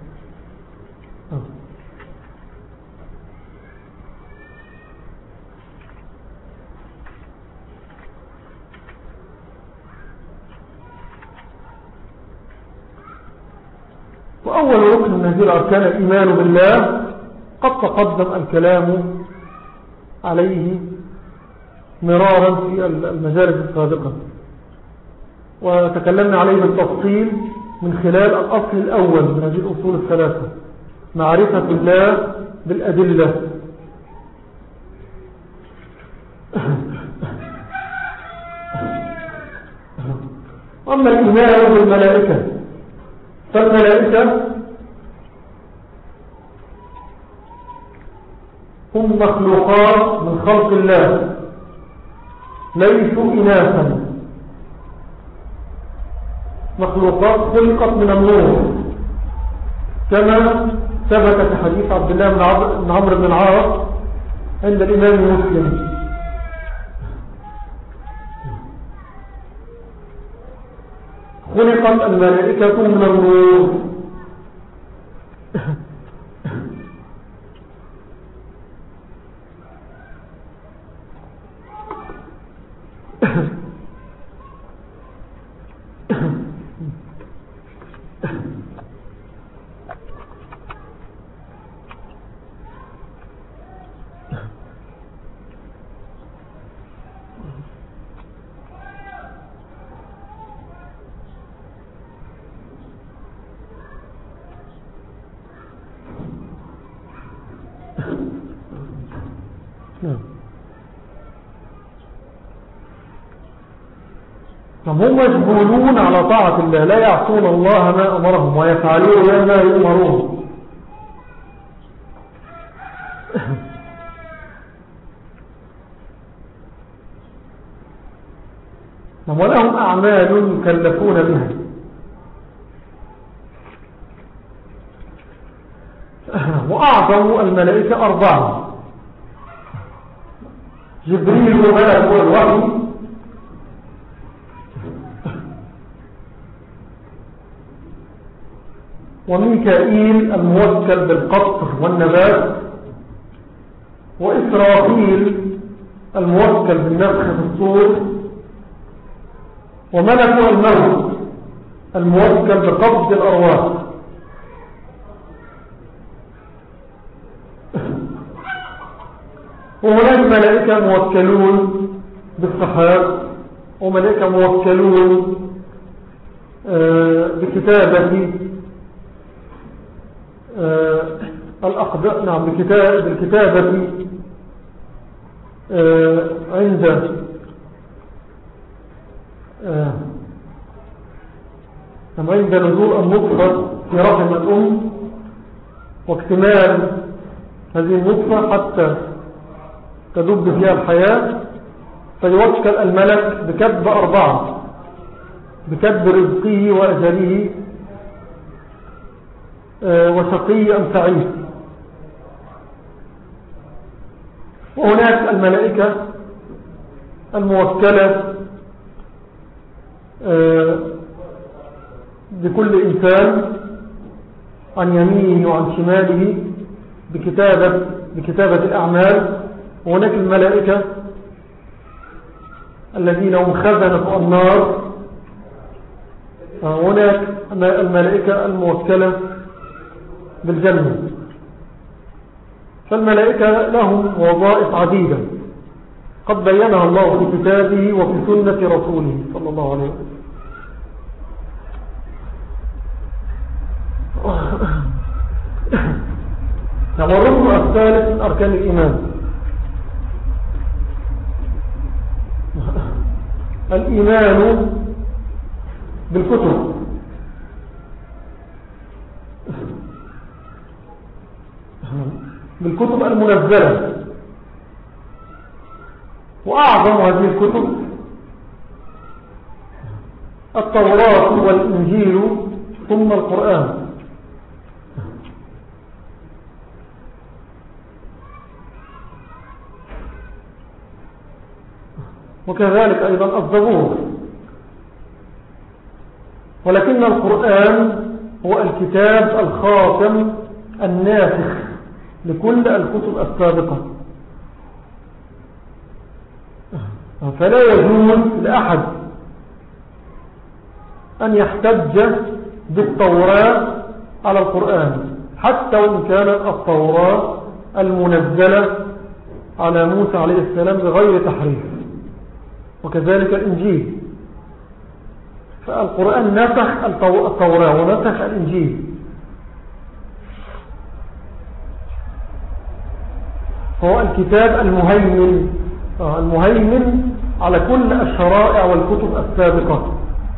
وأول ركن من هذه الأركان الإيمان بالله قد تقدم الكلام عليه مرارا في المجالس السابقة، وتكلمنا عليه بالتفصيل من خلال الأصل الأول من هذه الأصول الثلاثة، معرفة الله بالأدلة. أما الإيمان بالملائكة فالملائكة هم مخلوقات من خلق الله، ليسوا إناثا، مخلوقات خلقت من النور، كما ثبت في حديث عبد الله بن عمرو بن العاص عند الإمام مسلم. خلقت الملائكة من النور. هم مجبولون على طاعة الله، لا يعصون الله ما أمرهم ويفعلون ما يؤمرون. ولهم أعمال يكلفون بها، وأعظم الملائكة أربعة: جبريل ملك الوحي، وميكائيل الموكل بالقطر والنبات، وإسرافيل الموكل بالنفخ في الصور، وملك الموت الموكل بقبض الأرواح. وهناك ملائكة موكلون بالسحاب، وملائكة موكلون بكتابة الأقدار، نعم، بالكتابة عند عند نزول النطفة في رحم الأم واكتمال هذه النطفة حتى تدب فيها الحياة، فيوكل الملك بكتب أربعة: بكتب رزقه وأجله وشقي أم سعيد. وهناك الملائكة الموكلة بكل إنسان عن يمينه وعن شماله بكتابة, بكتابة الأعمال. وهناك الملائكة الذين هم خزنة النار. هناك الملائكة الموكلة بالجنة. فالملائكة لهم وظائف عديدة قد بينها الله في كتابه وفي سنة رسوله صلى الله عليه وسلم. والركن الثالث من أركان الإيمان الإيمان بالكتب. بالكتب المنزلة. وأعظم هذه الكتب التوراة والإنجيل ثم القرآن. وكذلك أيضا الزبور. ولكن القرآن هو الكتاب الخاتم الناسخ لكل الكتب السابقة. فلا يجوز لأحد أن يحتج بالتوراة على القرآن حتى وإن كانت التوراة المنزلة على موسى عليه السلام بغير تحريف، وكذلك الإنجيل. فالقرآن نسخ التوراة ونسخ الإنجيل. هو الكتاب المهيمن المهيمن على كل الشرائع والكتب السابقة.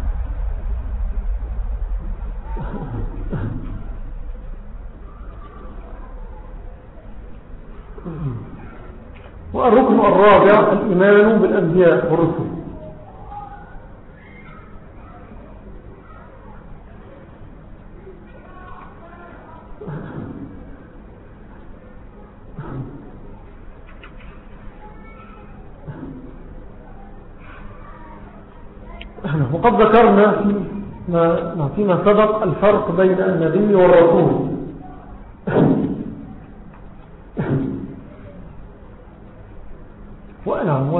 والركن الرابع الإيمان بالأنبياء والرسل. وقد ذكرنا فيما, فيما سبق الفرق بين النبي والرسول. ونعم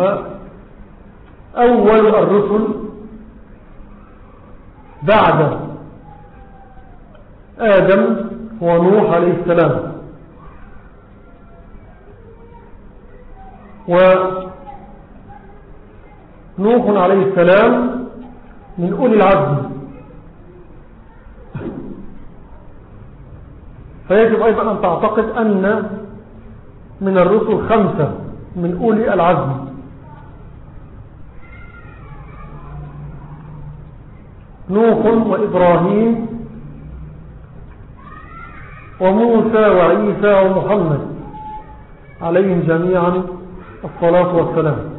وأول الرسل بعد آدم هو نوح عليه السلام. ونوح عليه السلام من أولي العزم. فيجب أيضا أن تعتقد أن من الرسل خمسة من أولي العزم: نوح وإبراهيم وموسى وعيسى ومحمد عليهم جميعا الصلاة والسلام.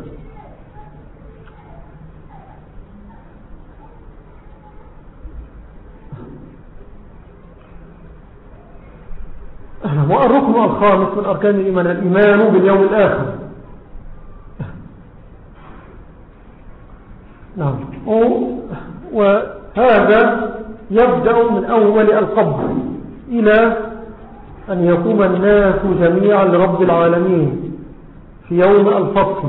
والركن الخامس من أركان الإيمان الإيمان باليوم الآخر. نعم. وهذا يبدأ من أول القبر إلى أن يقوم الناس جميعا لرب العالمين في يوم الفصل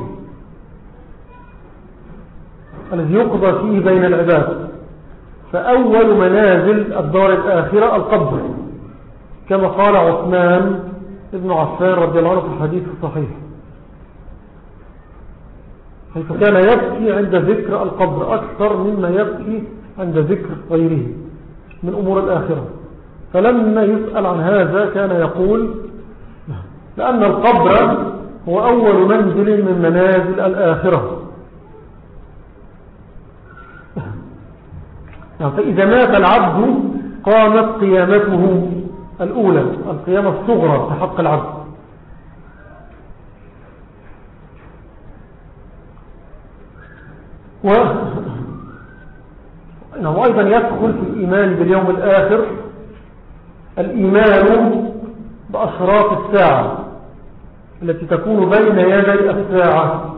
الذي يقضى فيه بين العباد. فأول منازل الدار الآخرة القبر، كما قال عثمان ابن عفان رضي الله عنه في الحديث الصحيح، حيث كان يبكي عند ذكر القبر أكثر مما يبكي عند ذكر غيره من أمور الآخرة. فلما يسأل عن هذا كان يقول لأن القبر هو أول منزل من منازل الآخرة. فإذا مات العبد قامت قيامته الأولى، القيامة الصغرى في حق العبد. وأيضا يدخل في الإيمان باليوم الآخر الإيمان بأشراط الساعة التي تكون بين يدي الساعة،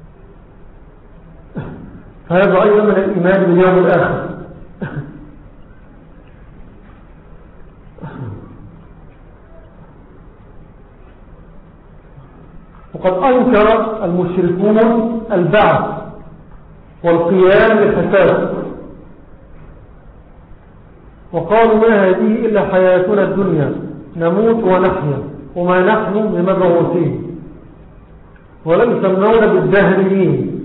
فهذا أيضا من الإيمان باليوم الآخر. وقد أنكر المشركون البعث والقيام بالحساب، وقالوا ما هذه إلا حياتنا الدنيا نموت ونحيا وما نحن بمبعوثين ولا يسمون بالدهريين،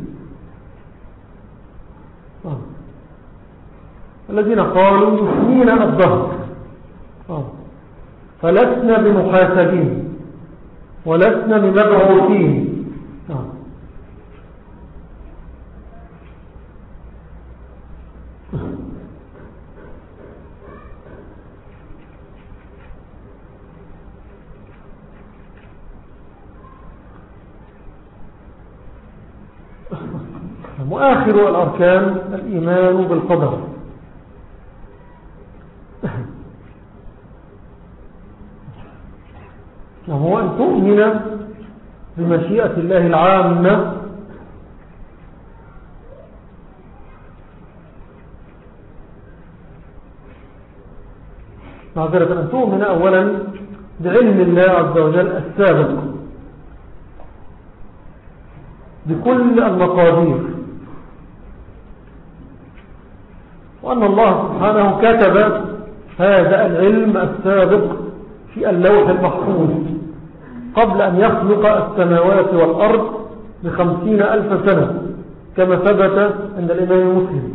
الذين قالوا يسمينا الدهر فلسنا بمحاسبين ولسنا بمبعوثين. وآخر الأركان الإيمان بالقدر، وهو أن تؤمن بمشيئة الله العامة معذرة أن تؤمن أولا بعلم الله عز وجل السابق بكل المقادير، وأن الله سبحانه كتب هذا العلم السابق في اللوح المحفوظ قبل أن يخلق السماوات والأرض بخمسين ألف سنة كما ثبت عند الإمام مسلم.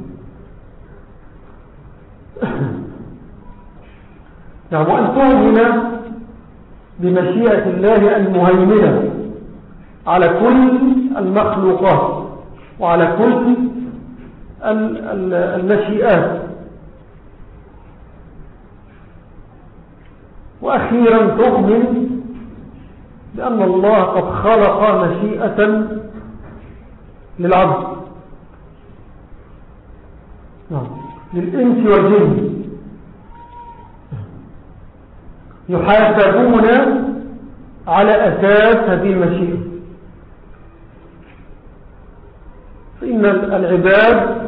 يعني وأن تؤمن بمشيئة الله المهيمنة على كل المخلوقات وعلى كل المشيئات. وأخيرا تؤمن بأن الله قد خلق مشيئة للعبد، للإنس والجن، يحاسبون على أساس هذه المشيئة. فإن العباد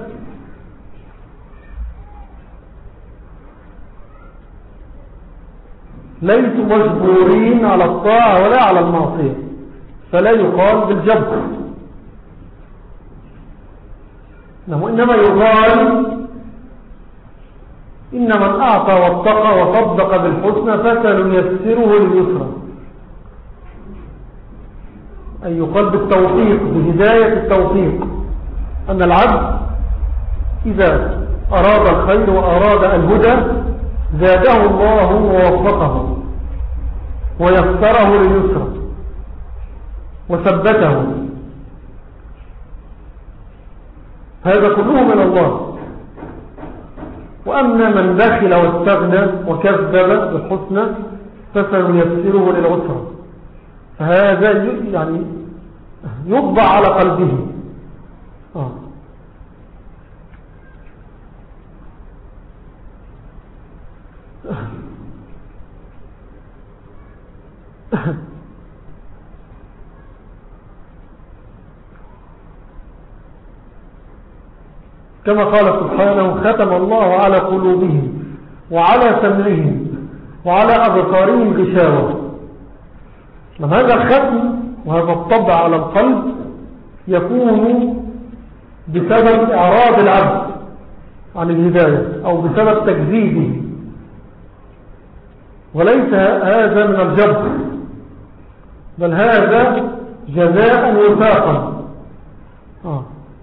ليسوا مجبورين على الطاعة ولا على المعصية، فلا يقال بالجبر، وإنما يقال إن من أعطى واتقى وصدق بالحسنى فسنيسره لليسرى، أي يقال بالتوفيق، بهداية التوفيق، أن العبد إذا أراد الخير وأراد الهدى زاده الله ووفقه ويسره لليسرى وثبته. هذا كله من الله. وأما من بخل واستغنى وكذب بالحسنى فسنيسره للعسرى، فهذا يعني يطبع على قلبه. آه. كما قال سبحانه ختم الله على قلوبهم وعلى سمعهم وعلى أبصارهم غشاوة. هذا الختم وهذا الطبع على القلب يكون بسبب إعراض العبد عن الهداية أو بسبب تكذيبه، وليس هذا من الجبر، بل هذا جزاء وفاقا. آه.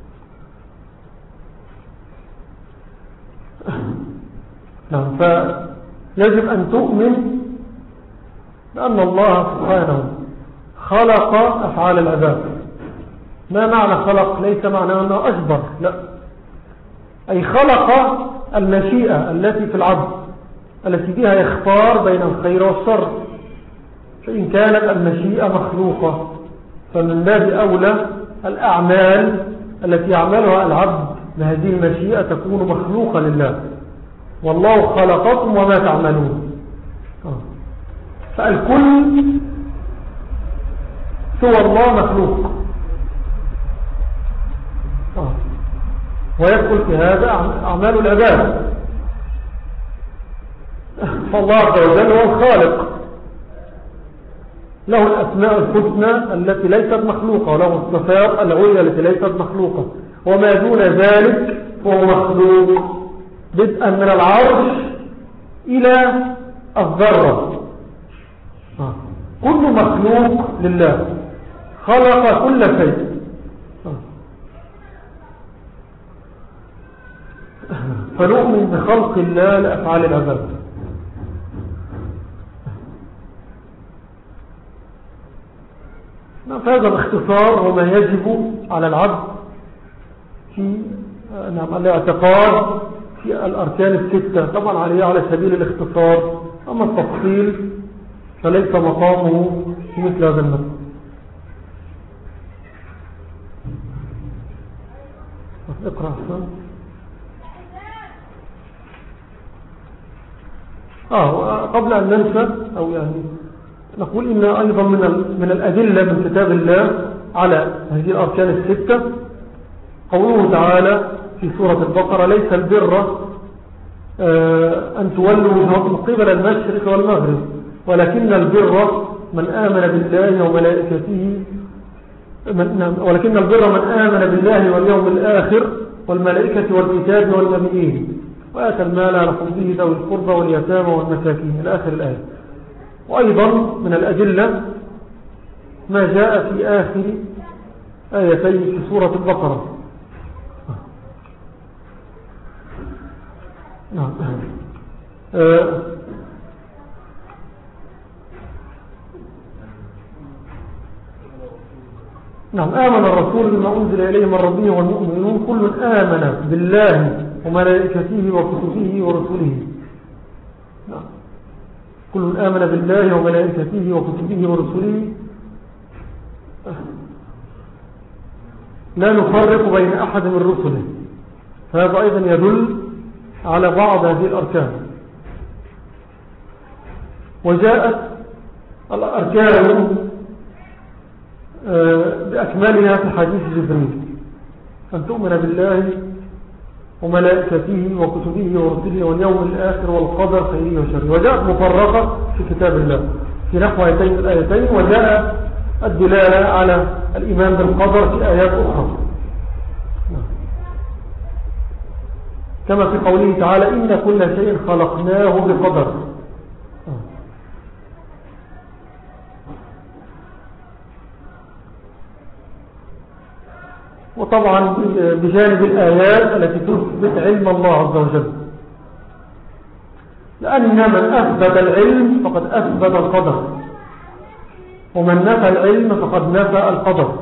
نعم. فيجب أن تؤمن بأن الله سبحانه خلق أفعال العباد. ما معنى خلق؟ ليس معنى أنه أجبر، لا، أي خلق المشيئة التي في العبد التي بها يختار بين الخير والشر. فإن كانت المشيئة مخلوقة فمن باب أولى الأعمال التي يعملها العبد بهذه المشيئة تكون مخلوقة لله، والله خلقكم وما تعملون. فالكل سوى الله مخلوق، ويدخل في هذا أعمال العباد. فالله عز وجل هو الخالق، له الأسماء الحسنى التي ليست مخلوقة، وله الصفات العليا التي ليست مخلوقة، وما دون ذلك هو مخلوق، بدءا من العرش إلى الذرة. كل مخلوق لله، خلق كل شيء. فنؤمن بخلق الله لأفعال العباد. فهذا باختصار وما يجب على العبد في نعم الاعتقاد في الأركان الستة، طبعا عليه على سبيل الاختصار، أما التفصيل فليس مقامه في مثل هذا المثل. اقرأ أحسن. آه قبل أن ننسى أو يعني نقول إن أيضا من من الأدلة من كتاب الله على هذه الأركان الستة قوله تعالى في سورة البقرة: ليس البر أن تولوا وجوهكم قبل المشرق والمغرب ولكن البر من آمن بالله وملائكته ولكن البر من آمن بالله واليوم الآخر والملائكة والكتاب والنبيين وآتى المال على حبه ذوي القربى واليتامى والمساكين إلى آخر الآية. وأيضا من الأدلة ما جاء في آخر آيتين في سورة البقرة. نعم. آه نعم آمن الرسول بما أنزل إليه من ربه والمؤمنون كل آمن بالله وملائكته وكتبه ورسله. نعم. كل آمن بالله وملائكته وكتبه ورسله لا نفرق بين أحد من رسله. فهذا أيضا يدل على بعض هذه الأركان. وجاءت الأركان بأكملها في حديث جبريل: أن تؤمن بالله وملائكته وكتبه ورسله واليوم الآخر والقدر خيره وشره. وجاءت مفرقة في كتاب الله في نحو آيتين الآيتين، وجاء الدلالة على الإيمان بالقدر في آيات أخرى، كما في قوله تعالى: إن كل شيء خلقناه بقدر. وطبعا بجانب الآيات التي تثبت علم الله عز وجل، لأن من أثبت العلم فقد أثبت القدر، ومن نفى العلم فقد نفى القدر.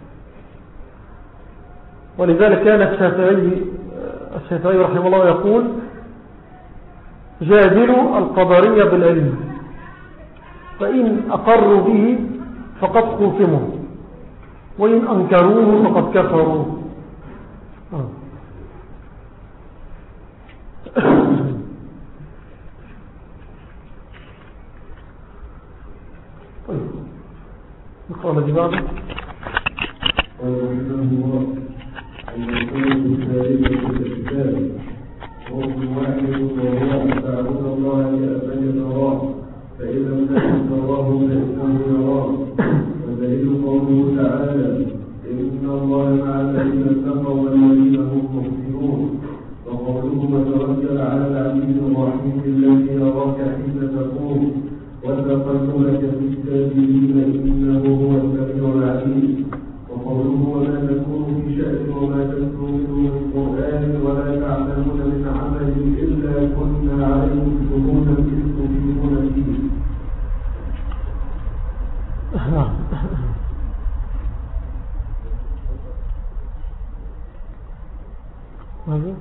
ولذلك كان الشافعي الشافعي رحمه الله يقول: جادلوا القدرية بالعلم فإن أقروا به فقد خوصموا وإن أنكروه فقد كفروا. آه. طيب نقرأ الذي بعده. ويرحمه الله المقول الثالث في الكتاب وهو واحد وهو أن تعبد الله كأنك تراه فإن لم تكن تراه فإنه يراك. ودليل قوله تعالى إن الله مع الذين اتقوا والذين هم محسنون. وقوله وتوكل على العزيز الرحيم الذي يراك حين تقوم وتقلبك في الساجدين إنه هو السميع العليم. وقوله وما تكون في شأن وما تتلو منه من قرآن ولا تعملون من عمل إلا كنا عليكم شهودا إذ تفيضون فيه. ماذا؟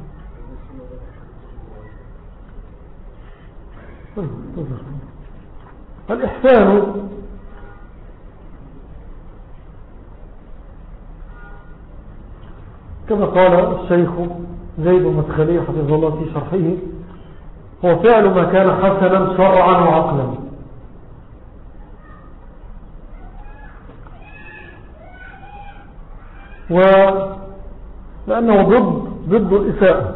الإحسان كما قال الشيخ زيد المدخلي حفظه الله في شرحه هو فعل ما كان حسنا شرعا وعقلا. ولأنه ضد ضد الإساءة.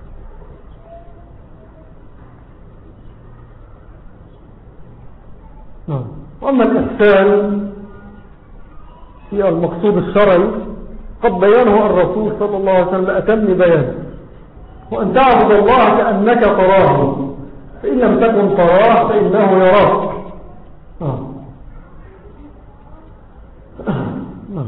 وأما الإحسان هي المقصود الشرعي قد بيانه الرسول صلى الله عليه وسلم بأتم بيان. وأن تعبد الله كأنك تراه فإن لم تكن تراه فإنه يراك. آه. آه.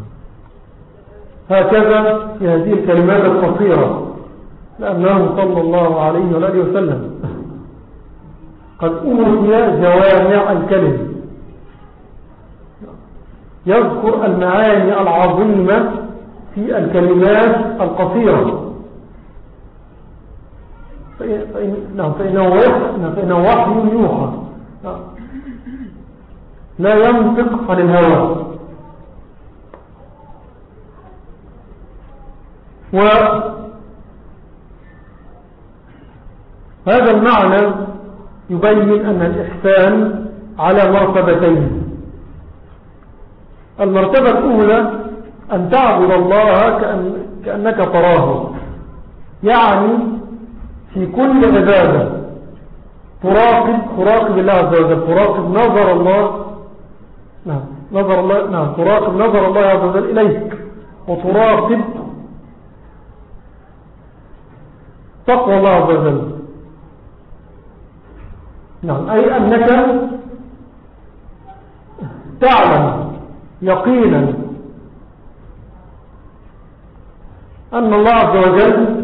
هكذا في هذه الكلمات القصيرة لأنه صلى الله عليه وآله وسلم قد أوتي جوامع الكلم يذكر المعاني العظيمة في الكلمات القصيرة. فإنه, فإنه وحي يوحى لا ينطق عن الهوى. وهذا المعنى يبين أن الإحسان على مرتبتين. المرتبة الأولى أن تعبد الله كأن كأنك تراه، يعني في كل عبادة تراقب تراقب الله عز وجل، تراقب نظر الله نعم نظر الله نعم تراقب نظر الله عز وجل إليك، وتراقب تقوى الله عز وجل. نعم أي أنك تعلم يقينا أن الله عز وجل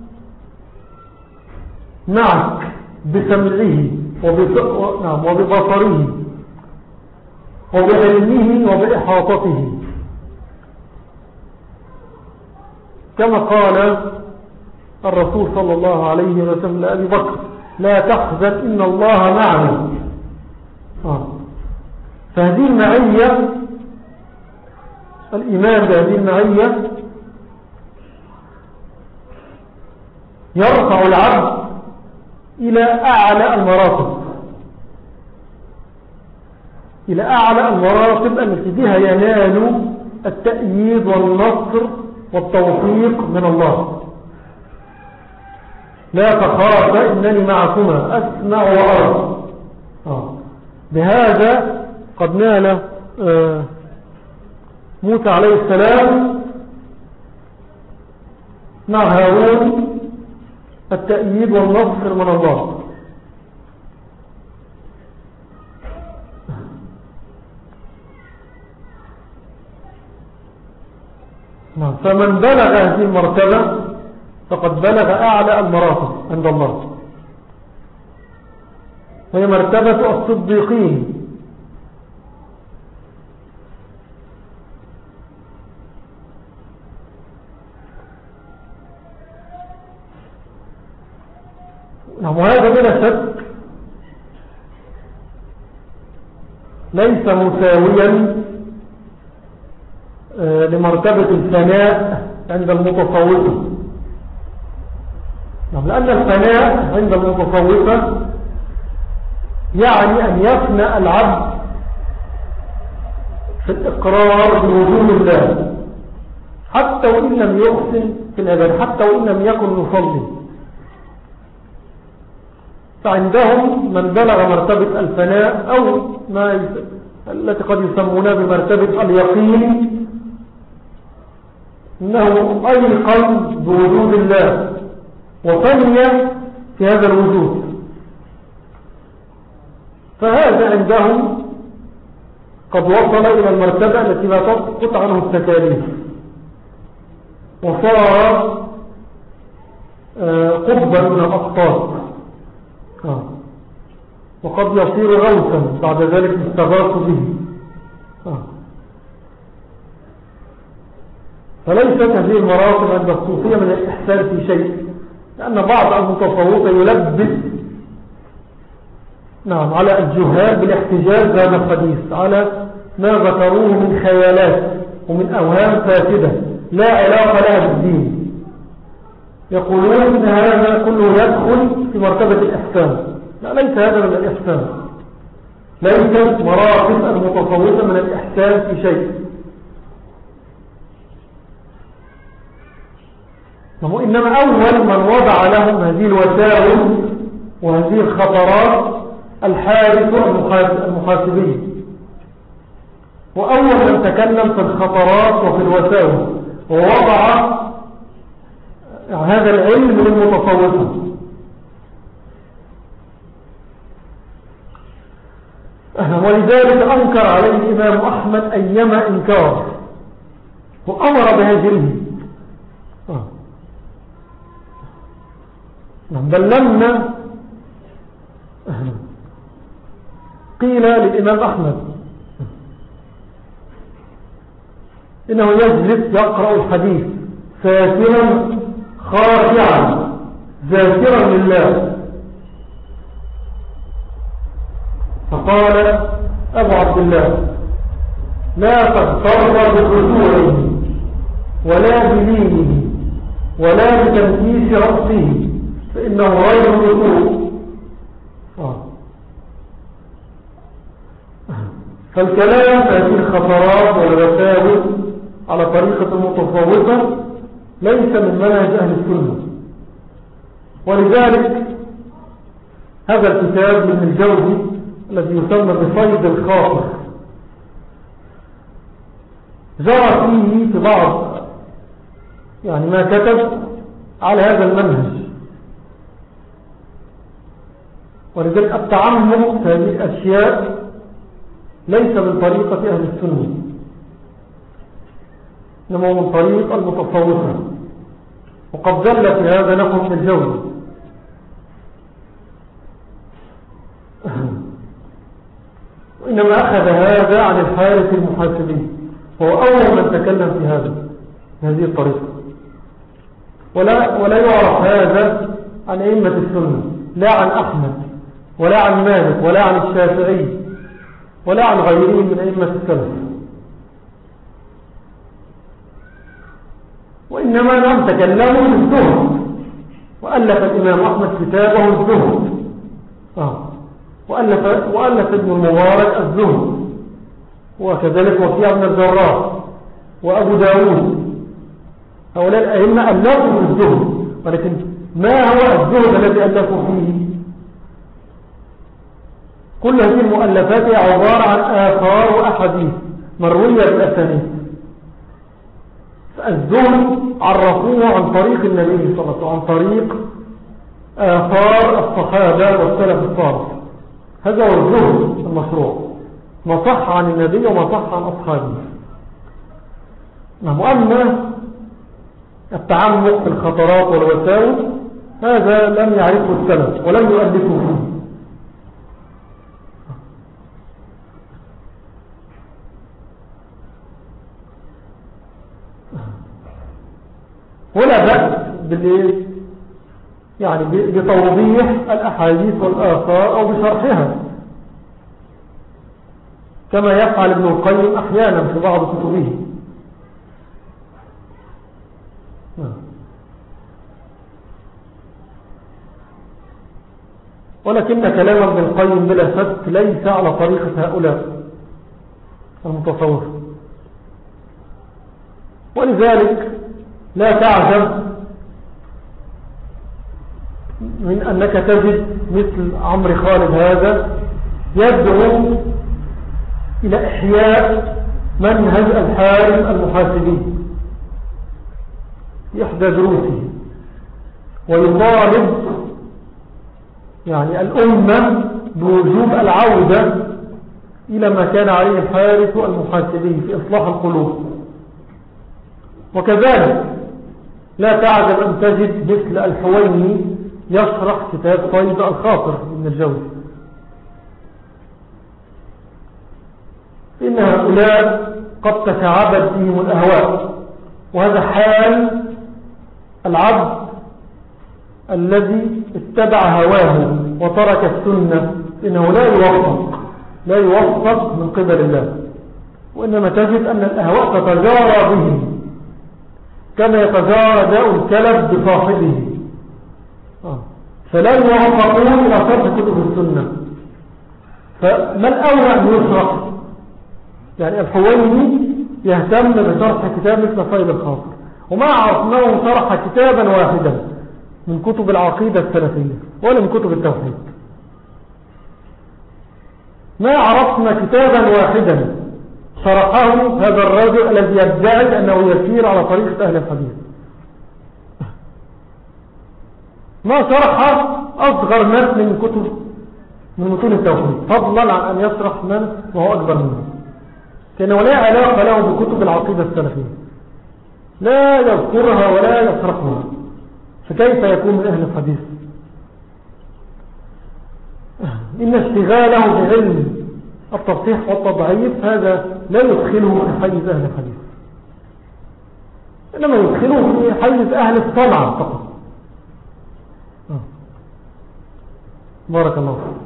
معك بسمعه وببصره وبعلمه وبإحاطته، كما قال الرسول صلى الله عليه وسلم لأبي بكر: لا تحزن إن الله معنا. آه. فهذه المعية، الإيمان بهذه المعية يرفع العبد إلى أعلى المراتب، إلى أعلى المراتب التي بها ينال التأييد والنصر والتوفيق من الله. لا تخاف إنني معكما أسمع وأرى. آه. بهذا قد نال آه موسى عليه السلام مع هارون التأييد والنصر من الله. فمن بلغ هذه المرتبة فقد بلغ أعلى المراتب عند الله، وهي مرتبة الصديقين. وهذا بلا شك ليس مساويا لمرتبة الفناء عند المتصوفة، لأن الفناء عند المتصوفة يعني أن يفنى العبد في الإقرار بوجود الله حتى وإن لم يحسن في العبادة، حتى وإن لم يكن يصلي. فعندهم من بلغ مرتبة الفناء أو ما يس... التي قد يسمونها بمرتبة اليقين، إنه أيقن بوجود الله وفني في هذا الوجود، فهذا عندهم قد وصل إلى المرتبة التي لا تسقط عنه التكاليف، وصار قطبا من الأقطاب، وقد يصير غوثا بعد ذلك يستغاث به. فليست هذه المراتب عند الصوفية من الإحسان في شيء، لأن بعض المتصوفة يلبس نعم على الجهال بالاحتجاج هذا الحديث على ما ذكروه من خيالات ومن أوهام فاسدة لا علاقة لها بالدين. يقولون إن هذا كله يدخل في مرتبة الإحسان. لا، ليس هذا من الإحسان، ليست مراتب المتصوفة من الإحسان في شيء، إنما أول من وضع لهم هذه الوسائل وهذه الخطرات الحارس المحاسبي، وأول من تكلم في الخطرات وفي الوسائل ووضع هذا العلم للمتصوفة. ولذلك أنكر عليه الإمام أحمد أيما إنكار وأمر بهجره. بل لما قيل للإمام أحمد إنه يجلس يقرأ الحديث ساكنا خاشعا ذاكرا لله، فقال أبو عبد الله: لا تغتر بخشوعه ولا بلينه ولا بتنكيس رأسه فإنه غير رسول. فالكلام في هذه الخطرات والوساوس على طريقة المتصوفة ليس من منهج أهل السنة. ولذلك هذا الكتاب من الجوزي الذي يسمى بصيد الخاطر جرى فيه في بعض يعني ما كتب على هذا المنهج. ولذلك التعمق في هذه الأشياء ليس من طريقة أهل السنة، إنما من طريق المتصوفة، وقد دل في هذا نقل في الجوز. وإنما أخذ هذا عن الحارث المحاسبي، وهو أول من تكلم في هذا هذه الطريقة. ولا, ولا يعرف هذا عن أئمة السنة، لا عن أحمد ولا عن مالك ولا عن الشافعي ولا عن غيرهم من أئمة السلف. وإنما نعم تكلموا بالزهد، وألف الإمام أحمد كتابه الزهد، آه. وألف, وألف ابن المبارك الزهد، وكذلك وكيع بن الجراح وأبو داود. هؤلاء الأئمة ألفوا بالزهد، ولكن ما هو الزهد الذي ألفوا فيه؟ كل هذه المؤلفات هي عبارة عن آثار وأحاديث مروية بالأسانيد. الزهد عرفوه عن طريق النبي صلى الله عليه وسلم، عن طريق آثار الصحابة والسلف الصالح. هذا هو الزهد المشروع، ما صح عن النبي وما صح عن أصحابه. وأما التعمق في الخطرات والوساوس هذا لم يعرفه السلف ولم يؤلفه فيه. ولا بأس بالإيه؟ يعني بتوضيح الأحاديث والآثار أو بشرحها، كما يفعل ابن القيم أحيانا في بعض كتبه. ولكن كلام ابن القيم بلا شك ليس على طريقة هؤلاء، المتصوف. ولذلك لا تعجب من أنك تجد مثل عمرو خالد هذا يدعو إلى إحياء منهج الحارم المحاسبي في إحدى دروسه، ويطالب يعني الأمة بوجوب العودة إلى ما كان عليه الحارث المحاسبي في إصلاح القلوب. وكذلك لا تعجب أن تجد مثل الحويني يشرح كتاب صيد الخاطر من الجوزي. إن هؤلاء قد تشعبت بهم الأهواء، وهذا حال العبد الذي اتبع هواه وترك السنة، إنه لا يوفق لا يوفق من قبل الله، وإنما تجد أن الأهواء تتجارى به كما يتجارى داء الكلب بصاحبه، فلا يوفقون إلى شرح كتب السنة. فما الأولى أن يشرح؟ يعني الحويني يهتم بشرح كتاب مثل صيد الخاطر، وما عرفناه شرح كتابا واحدا من كتب العقيدة السلفية ولا من كتب التوحيد. ما عرفنا كتابا واحدا شرحه هذا الرجل الذي يدعي أنه يسير على طريقة أهل الحديث. ما شرح أصغر متن من كتب من متون التوحيد، فضلا عن أن يشرح من وهو أكبر منه، كأنه لا علاقة له بكتب العقيدة السلفية، لا يذكرها ولا يشرحها، فكيف يكون من أهل الحديث؟ إن اشتغاله بعلم التصحيح والتضعيف هذا لا يدخله في حيز أهل الحديث، إنما يدخله في حيز أهل الصنعة فقط. بارك الله فيك.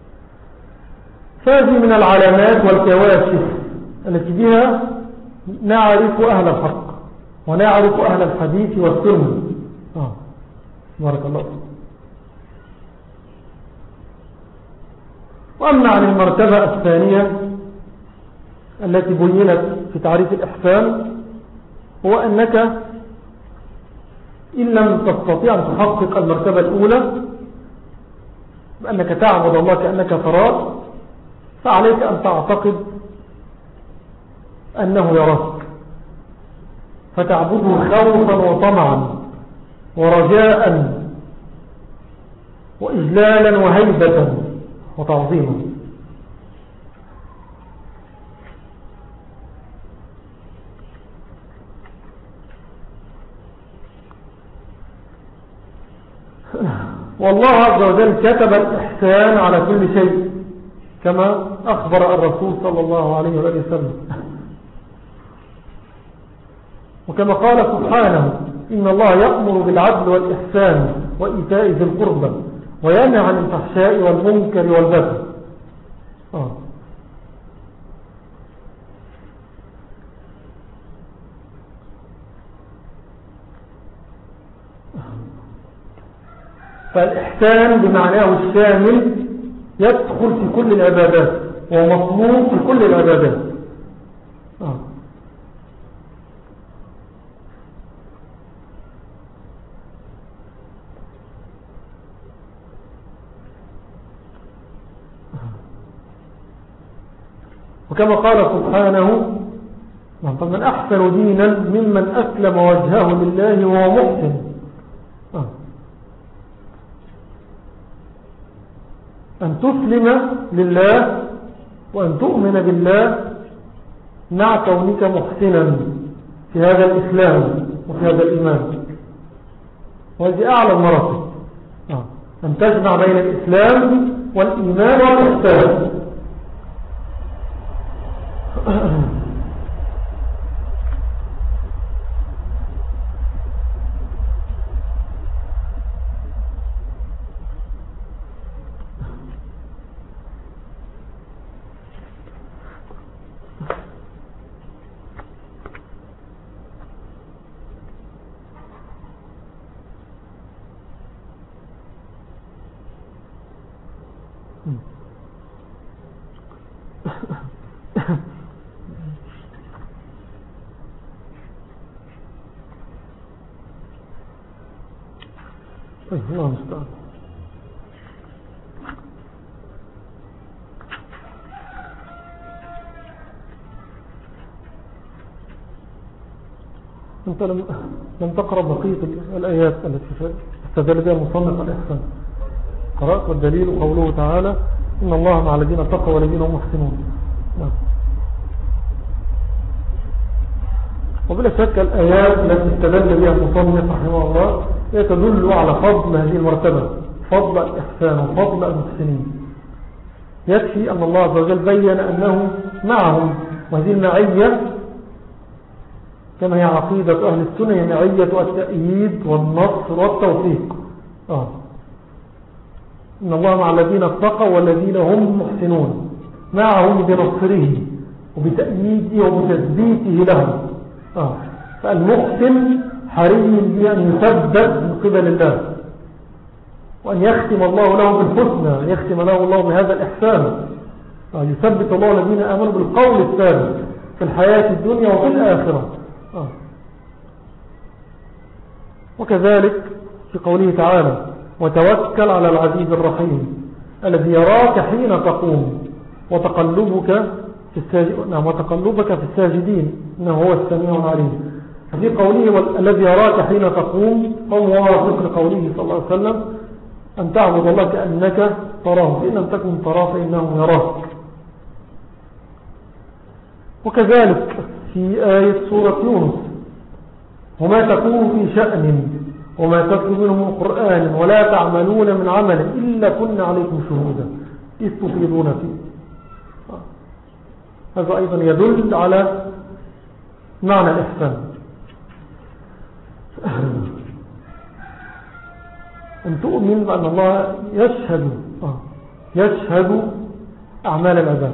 فهذه من العلامات والكواشف التي بها نعرف أهل الحق ونعرف أهل الحديث والسنة. آه. بارك الله فيك. وأما عن المرتبة الثانية التي بينت في تعريف الإحسان، هو أنك إن لم تستطيع أن تحقق المرتبة الأولى بأنك تعبد الله كأنك تراه، فعليك أن تعتقد أنه يراك، فتعبده خوفا وطمعا ورجاء وإجلالا وهيبة وتعظيما. والله عز وجل كتب الإحسان على كل شيء كما أخبر الرسول صلى الله عليه وآله وسلم، وكما قال سبحانه إن الله يأمر بالعدل والإحسان وإيتاء ذي القربى وينهى عن الفحشاء والمنكر والبغي. آه. فالإحسان بمعناه الشامل يدخل في كل العبادات ومطلوب في كل العبادات. آه. وكما قال سبحانه فمن أحسن دينا ممن أسلم وجهه لله وهو محسن. آه. أن تسلم لله وأن تؤمن بالله مع كونك محسنا في هذا الإسلام وفي هذا الإيمان، وهذه أعلى المراتب. آه. أن تجمع بين الإسلام والإيمان والإحسان. الله المستعان. أنت لم, لم تقرأ بقية الآيات التي استدل بها المصنف الإحسان. قرأت والدليل قوله تعالى إن الله مع الذين اتقوا والذين هم محسنون. نعم. وبلا شك الآيات التي استدل بها المصنف رحمه الله هي تدل على فضل هذه المرتبة، فضل الإحسان وفضل المحسنين. يكفي أن الله عز وجل بين أنه معهم، وهذه المعية كما هي عقيدة أهل السنة هي معية التأييد والنصر والتوفيق. آه. إن الله مع الذين اتقوا والذين هم محسنون، معهم بنصره وبتأييده وبتثبيته لهم. آه. فالمحسن حري بأن يثبت من قبل الله، وأن يختم الله له بالحسنى، يختم له الله بهذا الإحسان. آه. يثبت الله الذين آمنوا بالقول الثابت في الحياة الدنيا وفي الآخرة. آه. وكذلك في قوله تعالى وتوكل على العزيز الرحيم الذي يراك حين تقوم وتقلبك في الساجدين، نعم وتقلبك في الساجدين إنه هو السميع العليم. في قوله الذي يراك حين تقوم هو موافق لقوله صلى الله عليه وسلم أن تعبد الله كأنك تراه، فإن لم تكن تراه فإنه يراك. وكذلك في آية سورة يونس وما تكون في شأن وما تتلو منه من قرآن ولا تعملون من عمل إلا كنا عليكم شهودا إذ تفيضون فيه. هذا أيضا يدل على معنى الإحسان، أن تؤمن بأن الله يشهد يشهد أعمال العباد.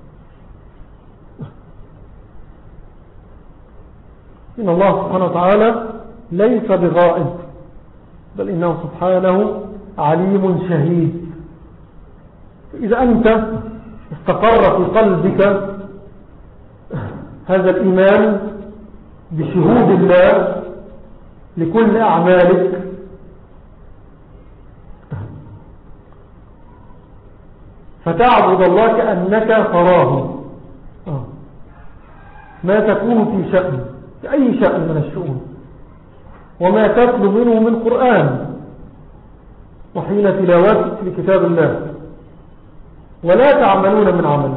إن الله سبحانه وتعالى ليس بغائب، بل إنه سبحانه عليم شهيد. إذا أنت استقر في قلبك هذا الإيمان بشهود الله لكل أعمالك، فتعبد الله كأنك تراه ما تكون في شأن، في أي شأن من الشؤون، وما تتلو منه من قرآن وحين تلاوته لكتاب الله ولا تعملون من عمل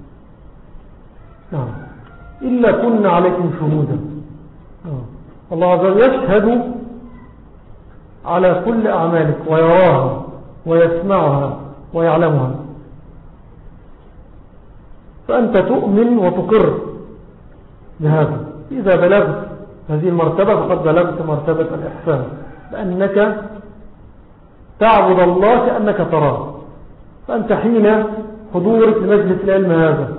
نعم إلا كنا عليكم شهودا. الله عز وجل يشهد على كل أعمالك ويراها ويسمعها ويعلمها، فأنت تؤمن وتقر بهذا. إذا بلغت هذه المرتبة فقد بلغت مرتبة الإحسان، لأنك تعبد الله كأنك تراه. فأنت حين حضورك لمجلس العلم هذا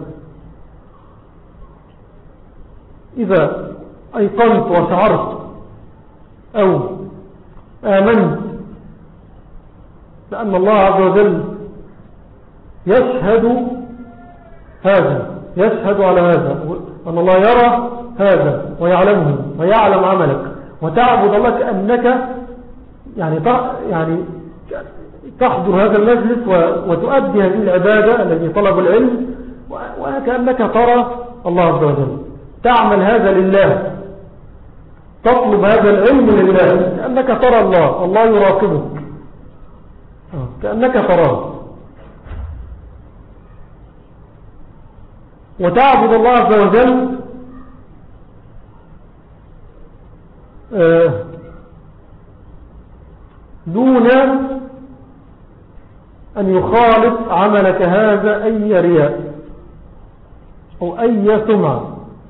إذا أيقنت وشعرت أو آمنت لأن الله عز وجل يشهد هذا، يشهد على هذا، أن الله يرى هذا ويعلمه ويعلم عملك، وتعبد الله كأنك يعني يعني تحضر هذا المجلس وتؤدي هذه العبادة التي طلب العلم وكأنك ترى الله عز وجل، تعمل هذا لله، تطلب هذا العلم لله كأنك ترى الله، الله يراقبك كأنك تراه، وتعبد الله عز وجل دون أن يخالط عملك هذا أي رياء أو أي سمعة.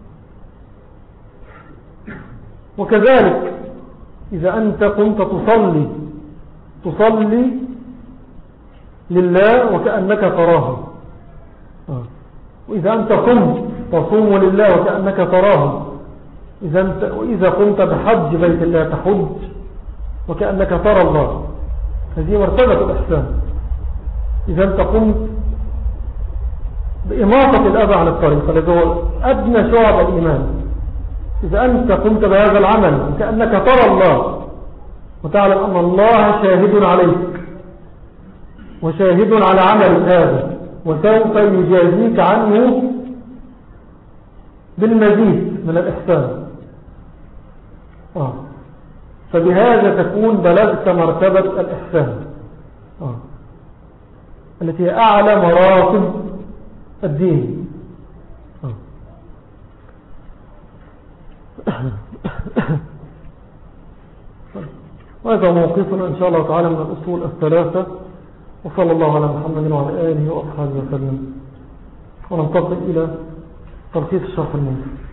وكذلك إذا أنت كنت تصلي تصلي لله وكأنك تراه، وإذا أنت قمت تصوم لله وكأنك تراه، إذا أنت وإذا قمت بحج بيت الله تحج وكأنك ترى الله. هذه مرتبة الإحسان. إذا أنت قمت بإماطة الأذى عن الطريق الذي هو أدنى شعب الإيمان، إذا أنت قمت بهذا العمل وكأنك ترى الله وتعلم أن الله شاهد عليك وشاهد على عمل هذا وسوف يجازيك عنه بالمزيد من الإحسان. آه. فبهذا تكون بلغت مرتبة الإحسان آه. التي هي أعلى مراتب الدين آه. وهذا موقفنا إن شاء الله تعالى من الأصول الثلاثة. وصلى الله على محمد وعلى آله وأصحابه وسلم. وننتقل إلى تلخيص الشرح المنزل.